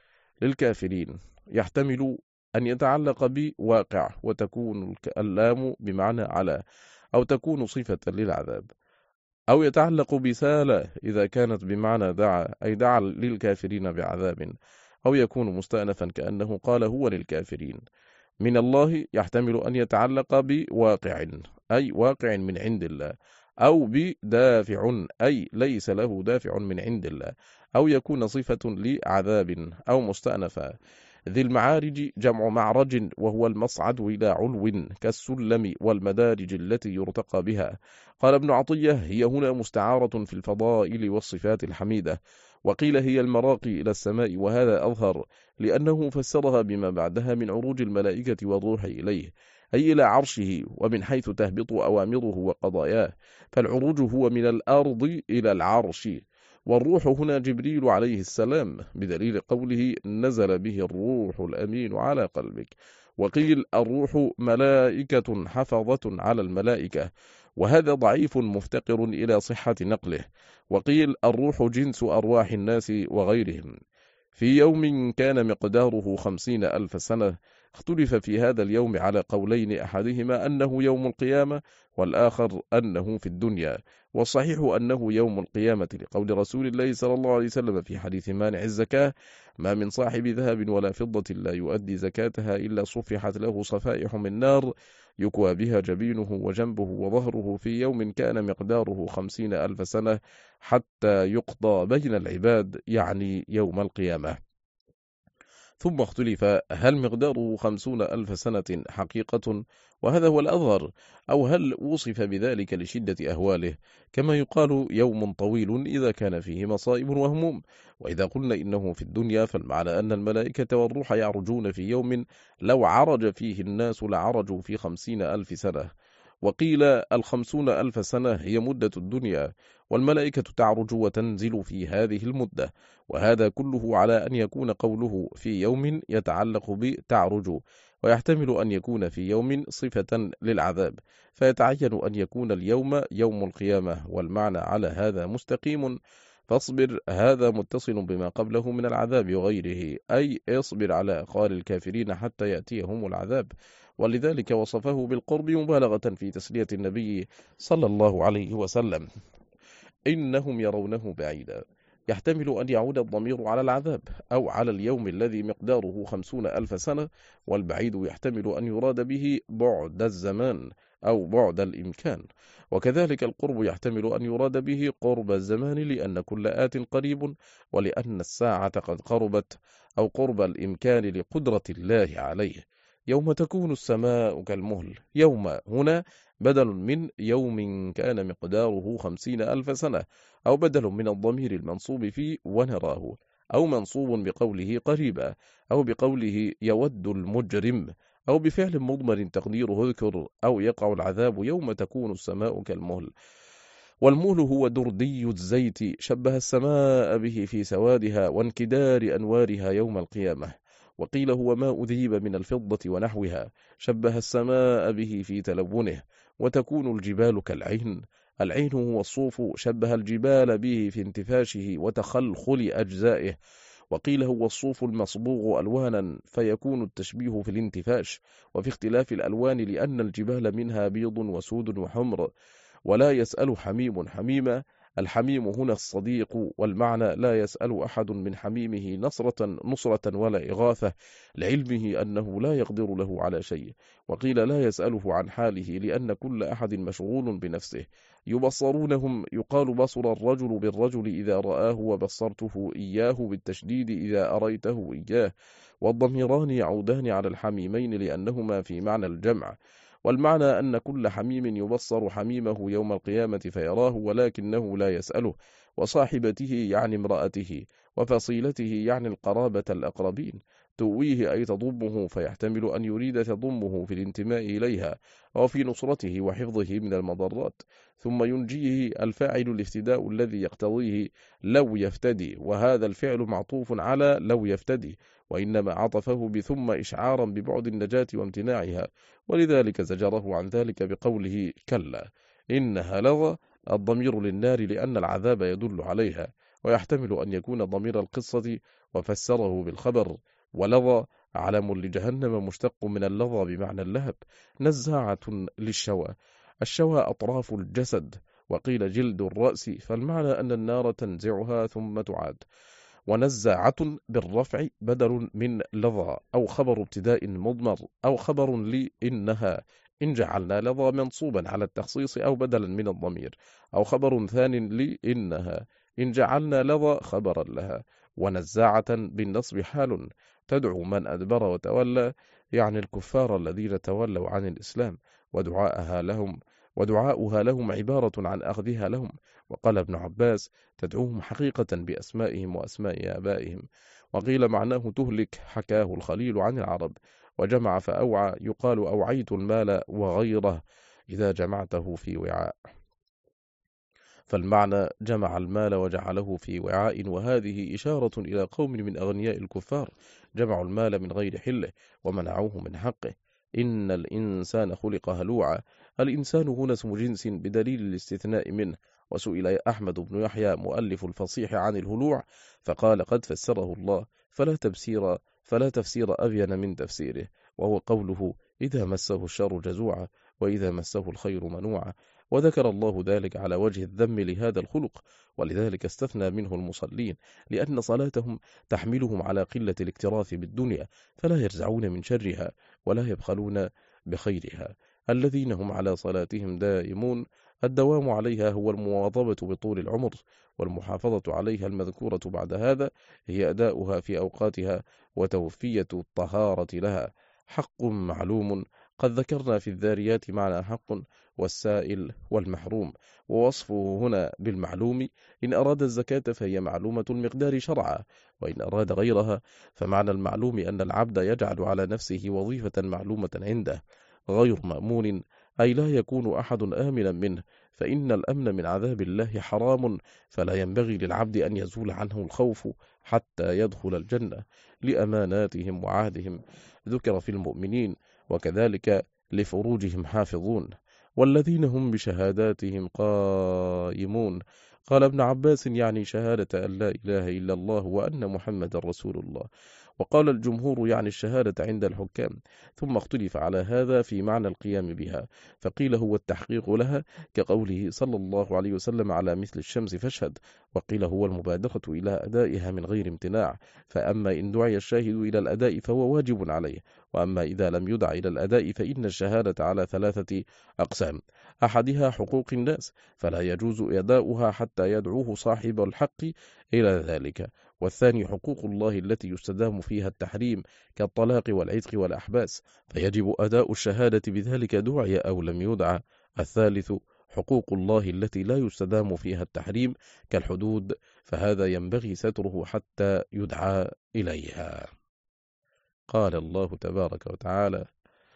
للكافرين يحتمل أن يتعلق بواقع، وتكون اللام بمعنى على، أو تكون صفة للعذاب، أو يتعلق بسالة إذا كانت بمعنى دعا، أي دعا للكافرين بعذاب، أو يكون مستأنفا كأنه قال هو للكافرين. من الله يحتمل أن يتعلق بواقع، أي واقع من عند الله، أو بدافع، أي ليس له دافع من عند الله، أو يكون صفة لعذاب، أو مستأنفا. ذي المعارج جمع معرج، وهو المصعد إلى علو كالسلم والمدارج التي يرتقى بها. قال ابن عطية: هي هنا مستعارة في الفضائل والصفات الحميدة، وقيل هي المراقي إلى السماء، وهذا أظهر لأنه فسرها بما بعدها من عروج الملائكة والروح إليه، أي إلى عرشه، ومن حيث تهبط أوامره وقضاياه، فالعروج هو من الأرض إلى العرش. والروح هنا جبريل عليه السلام، بدليل قوله نزل به الروح الأمين على قلبك. وقيل الروح ملائكة حفظة على الملائكة، وهذا ضعيف مفتقر إلى صحة نقله. وقيل الروح جنس أرواح الناس وغيرهم. في يوم كان مقداره خمسين ألف سنة. اختلف في هذا اليوم على قولين: أحدهما أنه يوم القيامة، والآخر أنه في الدنيا، والصحيح أنه يوم القيامة، لقول رسول الله صلى الله عليه وسلم في حديث مانع الزكاة: ما من صاحب ذهب ولا فضة لا يؤدي زكاتها إلا صفحت له صفائح من نار يكوى بها جبينه وجنبه وظهره في يوم كان مقداره خمسين ألف سنة، حتى يقضى بين العباد، يعني يوم القيامة. ثم اختلف هل مقداره خمسون ألف سنة حقيقة، وهذا هو الأظهر، أو هل وصف بذلك لشدة أهواله، كما يقال يوم طويل إذا كان فيه مصائب وهموم. وإذا قلنا إنه في الدنيا فالمعنى أن الملائكة والروح يعرجون في يوم لو عرج فيه الناس لعرجوا في خمسين ألف سنة. وقيل الخمسون ألف سنة هي مدة الدنيا، والملائكة تعرج وتنزل في هذه المدة، وهذا كله على أن يكون قوله في يوم يتعلق بتعرج، ويحتمل أن يكون في يوم صفة للعذاب، فيتعين أن يكون اليوم يوم القيامة، والمعنى على هذا مستقيم. فاصبر هذا متصل بما قبله من العذاب وغيره، أي اصبر على أقوال الكافرين حتى يأتيهم العذاب، ولذلك وصفه بالقرب مبالغة في تسلية النبي صلى الله عليه وسلم. إنهم يرونه بعيدا، يحتمل أن يعود الضمير على العذاب، أو على اليوم الذي مقداره خمسون ألف سنة، والبعيد يحتمل أن يراد به بعد الزمان أو بعد الإمكان. وكذلك القرب يحتمل أن يراد به قرب الزمان، لأن كل آت قريب، ولأن الساعة قد قربت، أو قرب الإمكان لقدرة الله عليه. يوم تكون السماء كالمهل، يوم هنا بدل من يوم كان مقداره خمسين ألف سنة، أو بدل من الضمير المنصوب فيه ونراه، أو منصوب بقوله قريبا، أو بقوله يود المجرم، أو بفعل مضمر تقديره اذكر، أو يقع العذاب يوم تكون السماء كالمهل. والمهل هو دردي الزيت، شبه السماء به في سوادها وانكدار أنوارها يوم القيامة. وقيل هو ما أذيب من الفضة ونحوها، شبه السماء به في تلونه. وتكون الجبال كالعين، العين هو الصوف، شبه الجبال به في انتفاشه وتخلخل أجزائه. وقيل هو الصوف المصبوغ ألوانا، فيكون التشبيه في الانتفاش وفي اختلاف الألوان، لأن الجبال منها بيض وسود وحمر. ولا يسأل حميم حميما، الحميم هنا الصديق، والمعنى لا يسأل أحد من حميمه نصرة نصرة ولا إغاثة، لعلمه أنه لا يقدر له على شيء. وقيل لا يسأله عن حاله، لأن كل أحد مشغول بنفسه. يبصرونهم، يقال بصر الرجل بالرجل إذا رآه، وبصرته إياه بالتشديد إذا أريته إياه. والضميران يعودان على الحميمين لأنهما في معنى الجمع. والمعنى أن كل حميم يبصر حميمه يوم القيامة فيراه ولكنه لا يسأله، وصاحبته يعني امرأته، وفصيلته يعني القرابة الأقربين، تؤويه أي تضمه، فيحتمل أن يريد تضمه في الانتماء إليها وفي نصرته وحفظه من المضرات. ثم ينجيه الفاعل الافتداء الذي يقتضيه لو يفتدي، وهذا الفعل معطوف على لو يفتدي، وإنما عطفه بثم إشعارا ببعد النجاة وامتناعها، ولذلك زجره عن ذلك بقوله كلا إنها لظى، الضمير للنار لأن العذاب يدل عليها، ويحتمل أن يكون ضمير القصة وفسره بالخبر. ولظى علم لجهنم مشتق من اللظى بمعنى اللهب، نزاعة للشوى. الشوى أطراف الجسد، وقيل جلد الرأس، فالمعنى أن النار تنزعها ثم تعاد. ونزاعة بالرفع بدل من لظى، أو خبر ابتداء مضمر، أو خبر لإنها إن جعلنا لظى منصوبا على التخصيص أو بدلا من الضمير، أو خبر ثان لإنها إن جعلنا لظى خبرا لها. ونزاعة بالنصب حال تدعو من أدبر وتولى، يعني الكفار الذين تولوا عن الإسلام، ودعاءها لهم ودعاؤها لهم عبارة عن أخذها لهم. وقال ابن عباس تدعوهم حقيقة بأسمائهم وأسماء آبائهم. وقيل معناه تهلك، حكاه الخليل عن العرب. وجمع فأوعى، يقال أوعيت المال وغيره إذا جمعته في وعاء، فالمعنى جمع المال وجعله في وعاء، وهذه إشارة إلى قوم من أغنياء الكفار جمعوا المال من غير حله ومنعوه من حقه. إن الإنسان خلق هلوعا، الإنسان هنا اسم جنس بدليل الاستثناء منه. وسئل أحمد بن يحيى مؤلف الفصيح عن الهلوع فقال قد فسره الله، فلا تفسير فلا تفسير أبين من تفسيره، وهو قوله إذا مسه الشر جزوعا وإذا مسه الخير منوعا. وذكر الله ذلك على وجه الذم لهذا الخلق، ولذلك استثنى منه المصلين، لأن صلاتهم تحملهم على قلة الاكتراث بالدنيا، فلا يرزعون من شرها ولا يبخلون بخيرها. الذين هم على صلاتهم دائمون، الدوام عليها هو المواظبة بطول العمر، والمحافظة عليها المذكورة بعد هذا هي أداؤها في أوقاتها وتوفية الطهارة لها. حق معلوم، قد ذكرنا في الذاريات معنى حق والسائل والمحروم، ووصفه هنا بالمعلوم إن أراد الزكاة فهي معلومة المقدار شرعا، وإن أراد غيرها فمعنى المعلوم أن العبد يجعل على نفسه وظيفة معلومة عنده غير مأمون، أي لا يكون أحد آمنا منه، فإن الأمن من عذاب الله حرام، فلا ينبغي للعبد أن يزول عنه الخوف حتى يدخل الجنة لأماناتهم وعهدهم. ذكر في المؤمنين وكذلك لفروجهم حافظون، والذين هم بشهاداتهم قائمون. قال ابن عباس يعني شهادة أن لا إله إلا الله وأن محمد رسول الله. وقال الجمهور يعني الشهادة عند الحكام، ثم اختلف على هذا في معنى القيام بها، فقيل هو التحقيق لها كقوله صلى الله عليه وسلم على مثل الشمس فاشهد، وقيل هو المبادرة إلى أدائها من غير امتناع. فأما إن دعي الشاهد إلى الأداء فهو واجب عليه، وأما إذا لم يدع إلى الأداء فإن الشهادة على ثلاثة أقسام: أحدها حقوق الناس فلا يجوز أداؤها حتى يدعوه صاحب الحق إلى ذلك، والثاني حقوق الله التي يستدام فيها التحريم كالطلاق والعتق والأحباس، فيجب أداء الشهادة بذلك دعي أو لم يدع. الثالث حقوق الله التي لا يستدام فيها التحريم كالحدود، فهذا ينبغي ستره حتى يدعى إليها. قال الله تبارك وتعالى: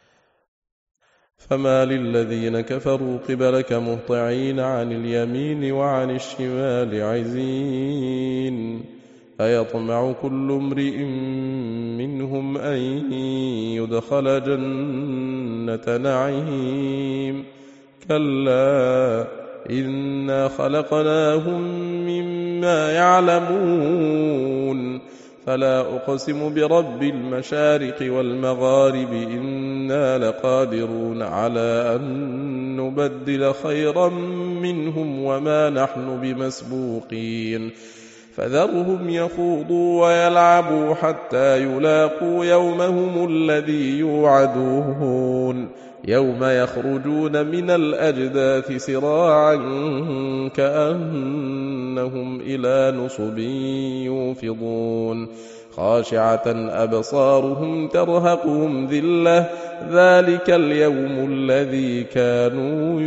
فما للذين كفروا قبلك مهطعين عن اليمين وعن الشمال عزين أيطمع كل امرئ منهم أن يدخل جنة نعيم كلا إنا خلقناهم مما يعلمون فلا أقسم برب المشارق والمغارب إنا لقادرون على أن نبدل خيرا منهم وما نحن بمسبوقين فذرهم يخوضوا ويلعبوا حتى يلاقوا يومهم الذي يوعدون يوم يخرجون من الأجداث سراعا كأنهم إلى نصب يوفضون خاشعة أبصارهم ترهقهم ذلة ذلك اليوم الذي كانوا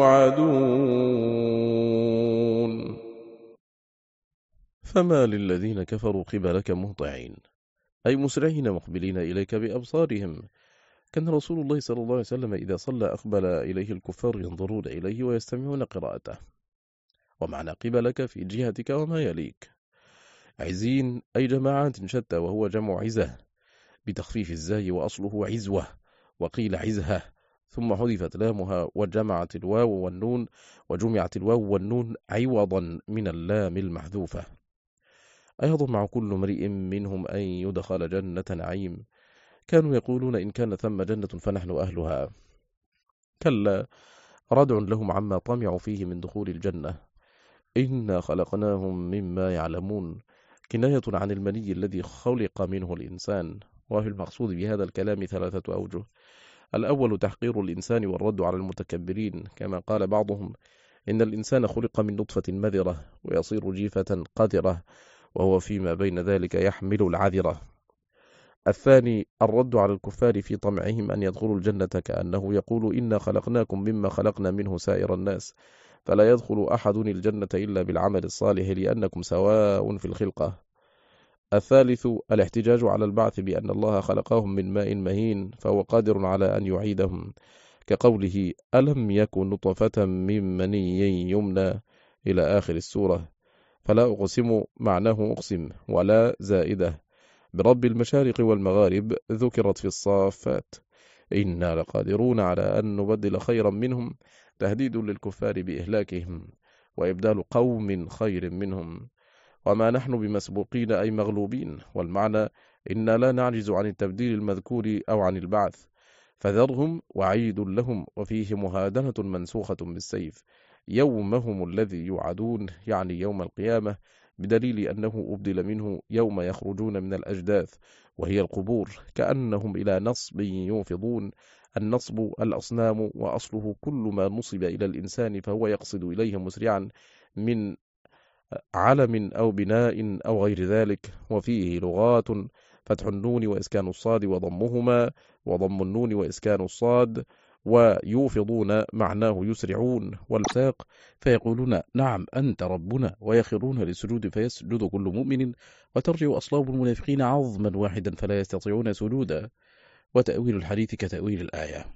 يوعدون. فما للذين كفروا قبلك مهطعين، أي مسرعين مقبلين إليك بأبصارهم. كان رسول الله صلى الله عليه وسلم إذا صلى أقبل إليه الكفار ينظرون إليه ويستمعون قراءته. ومعنى قبلك في جهتك وما يليك. عزين أي جماعات شتى، وهو جمع عزة بتخفيف الزاي وأصله عزوة، وقيل عزها، ثم حذفت لامها وجمعت الواو والنون وجمعت الواو والنون عوضا من اللام المحذوفة. أيضمع كل امرئ منهم أن يدخل جنة نعيم. كانوا يقولون إن كان ثم جنة فنحن أهلها. كلا، ردع لهم عما طمعوا فيه من دخول الجنة. إنا خلقناهم مما يعلمون، كناية عن المني الذي خلق منه الإنسان. وفي المقصود بهذا الكلام ثلاثة أوجه. الأول تحقير الإنسان والرد على المتكبرين، كما قال بعضهم إن الإنسان خلق من نطفة مذرة ويصير جيفة قذرة، وهو فيما بين ذلك يحمل العذرة. الثاني الرد على الكفار في طمعهم أن يدخلوا الجنة، كأنه يقول إنا خلقناكم مما خلقنا منه سائر الناس، فلا يدخل أحد الجنة إلا بالعمل الصالح لأنكم سواء في الخلقة. الثالث الاحتجاج على البعث بأن الله خلقهم من ماء مهين فهو قادر على أن يعيدهم، كقوله ألم يكن نطفة من مني يمنى إلى آخر السورة. فلا أقسم معناه أقسم، ولا زائدة برب المشارق والمغارب ذكرت في الصافات. إنا لقادرون على أن نبدل خيرا منهم، تهديد للكفار بإهلاكهم وإبدال قوم خير منهم. وما نحن بمسبوقين أي مغلوبين، والمعنى إنا لا نعجز عن التبديل المذكور أو عن البعث. فذرهم وعيد لهم، وفيه مهادنة منسوخة بالسيف. يومهم الذي يوعدون يعني يوم القيامة، بدليل أنه أبدل منه يوم يخرجون من الأجداث وهي القبور، كأنهم إلى نصب يوفضون. النصب الأصنام، وأصله كل ما نصب إلى الإنسان فهو يقصد إليه مسرعا من علم أو بناء أو غير ذلك. وفيه لغات: فتح النون وإسكان الصاد وضمهما، وضم النون وإسكان الصاد. ويوفضون معناه يسرعون والساق، فيقولون نعم أنت ربنا، ويخرون للسجود فيسجد كل مؤمن، وترجع أصلاب المنافقين عظما واحدا فلا يستطيعون سجودا. وتأويل الحديث كتأويل الآية.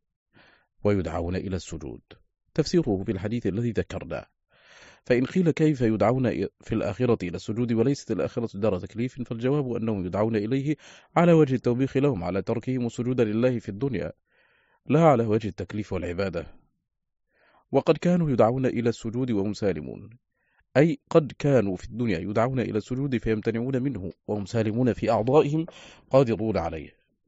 ويدعون إلى السجود تفسيره في الحديث الذي ذكرنا. فإن قيل كيف يدعون في الآخرة إلى السجود وليست الآخرة دار تكليف، فالجواب أنهم يدعون إليه على وجه التوبيخ لهم على تركهم السجود لله في الدنيا، لا على وجه التكليف والعبادة. وقد كانوا يدعون إلى السجود وهم سالمون، أي قد كانوا في الدنيا يدعون إلى السجود فيمتنعون منه وهم سالمون في أعضائهم قادرون عليه.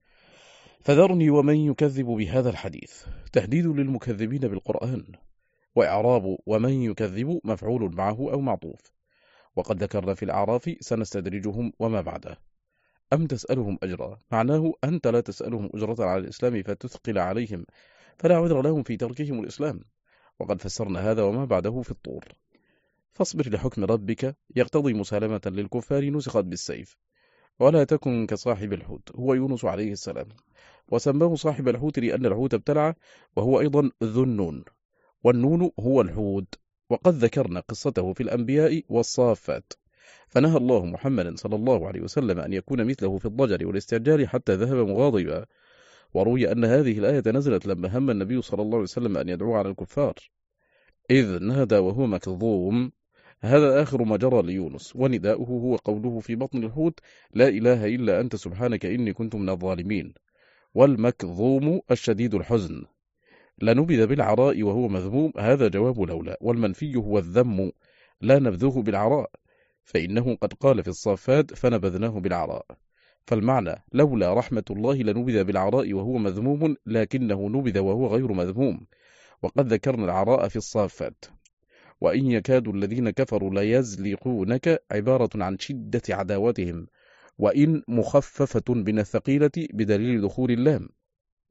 فذرني ومن يكذب بهذا الحديث تهديد للمكذبين بالقرآن، وإعراب ومن يكذب مفعول معه أو معطوف. وقد ذكرنا في الأعراف سنستدرجهم وما بعده. أم تسألهم أجرا، معناه أنت لا تسألهم أجرة على الإسلام فتثقل عليهم، فلا عذر لهم في تركهم الإسلام. وقد فسرنا هذا وما بعده في الطور. فاصبر لحكم ربك يقتضي مسالمة للكفار نسخت بالسيف. ولا تكن كصاحب الحوت، هو يونس عليه السلام، وسماه صاحب الحوت لأن الحوت ابتلع، وهو أيضا ذو النون، والنون هو الحوت. وقد ذكرنا قصته في الأنبياء والصافات، فنهى الله محمدا صلى الله عليه وسلم أن يكون مثله في الضجر والاستعجال حتى ذهب مغاضبا. وروي أن هذه الآية نزلت لما هم النبي صلى الله عليه وسلم أن يدعو على الكفار إذ نادى وهو مكظوم. هذا آخر ما جرى ليونس، ونداؤه هو قوله في بطن الحوت لا إله إلا أنت سبحانك إني كنت من الظالمين. والمكظوم الشديد الحزن. لنبذ بالعراء وهو مذموم، هذا جواب لولا. والمنفي هو الذم، لا نبذه بالعراء، فإنه قد قال في الصافات فنبذناه بالعراء. فالمعنى لولا رحمة الله لنبذ بالعراء وهو مذموم، لكنه نبذ وهو غير مذموم. وقد ذكرنا العراء في الصافات. وإن يكاد الذين كفروا ليزلقونك عبارة عن شدة عداوتهم، وإن مخففة من الثقيلة بدليل دخول اللام.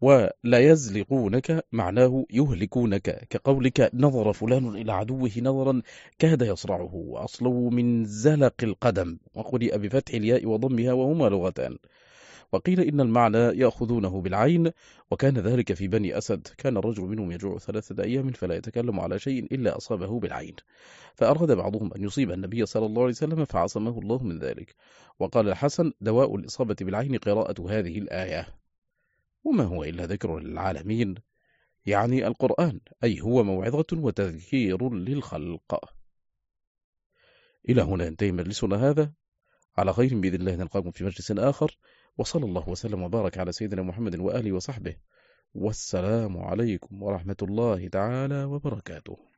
ولا يزلقونك معناه يهلكونك، كقولك نظر فلان إلى عدوه نظرا كاد يصرعه، وأصله من زلق القدم، وقرئ بفتح الياء وضمها وهما لغتان. وقيل إن المعنى يأخذونه بالعين، وكان ذلك في بني أسد، كان الرجل منهم يجوع ثلاثة أيام فلا يتكلم على شيء إلا أصابه بالعين، فأراد بعضهم أن يصيب النبي صلى الله عليه وسلم فعصمه الله من ذلك. وقال الحسن دواء الإصابة بالعين قراءة هذه الآية. وما هو إلا ذكر للعالمين، يعني القرآن، أي هو موعظة وتذكير للخلق. إلى هنا ينتهي مجلسنا هذا، على خير بإذن الله نلقاكم في مجلس آخر، وصلى الله وسلم وبارك على سيدنا محمد وآله وصحبه، والسلام عليكم ورحمة الله تعالى وبركاته.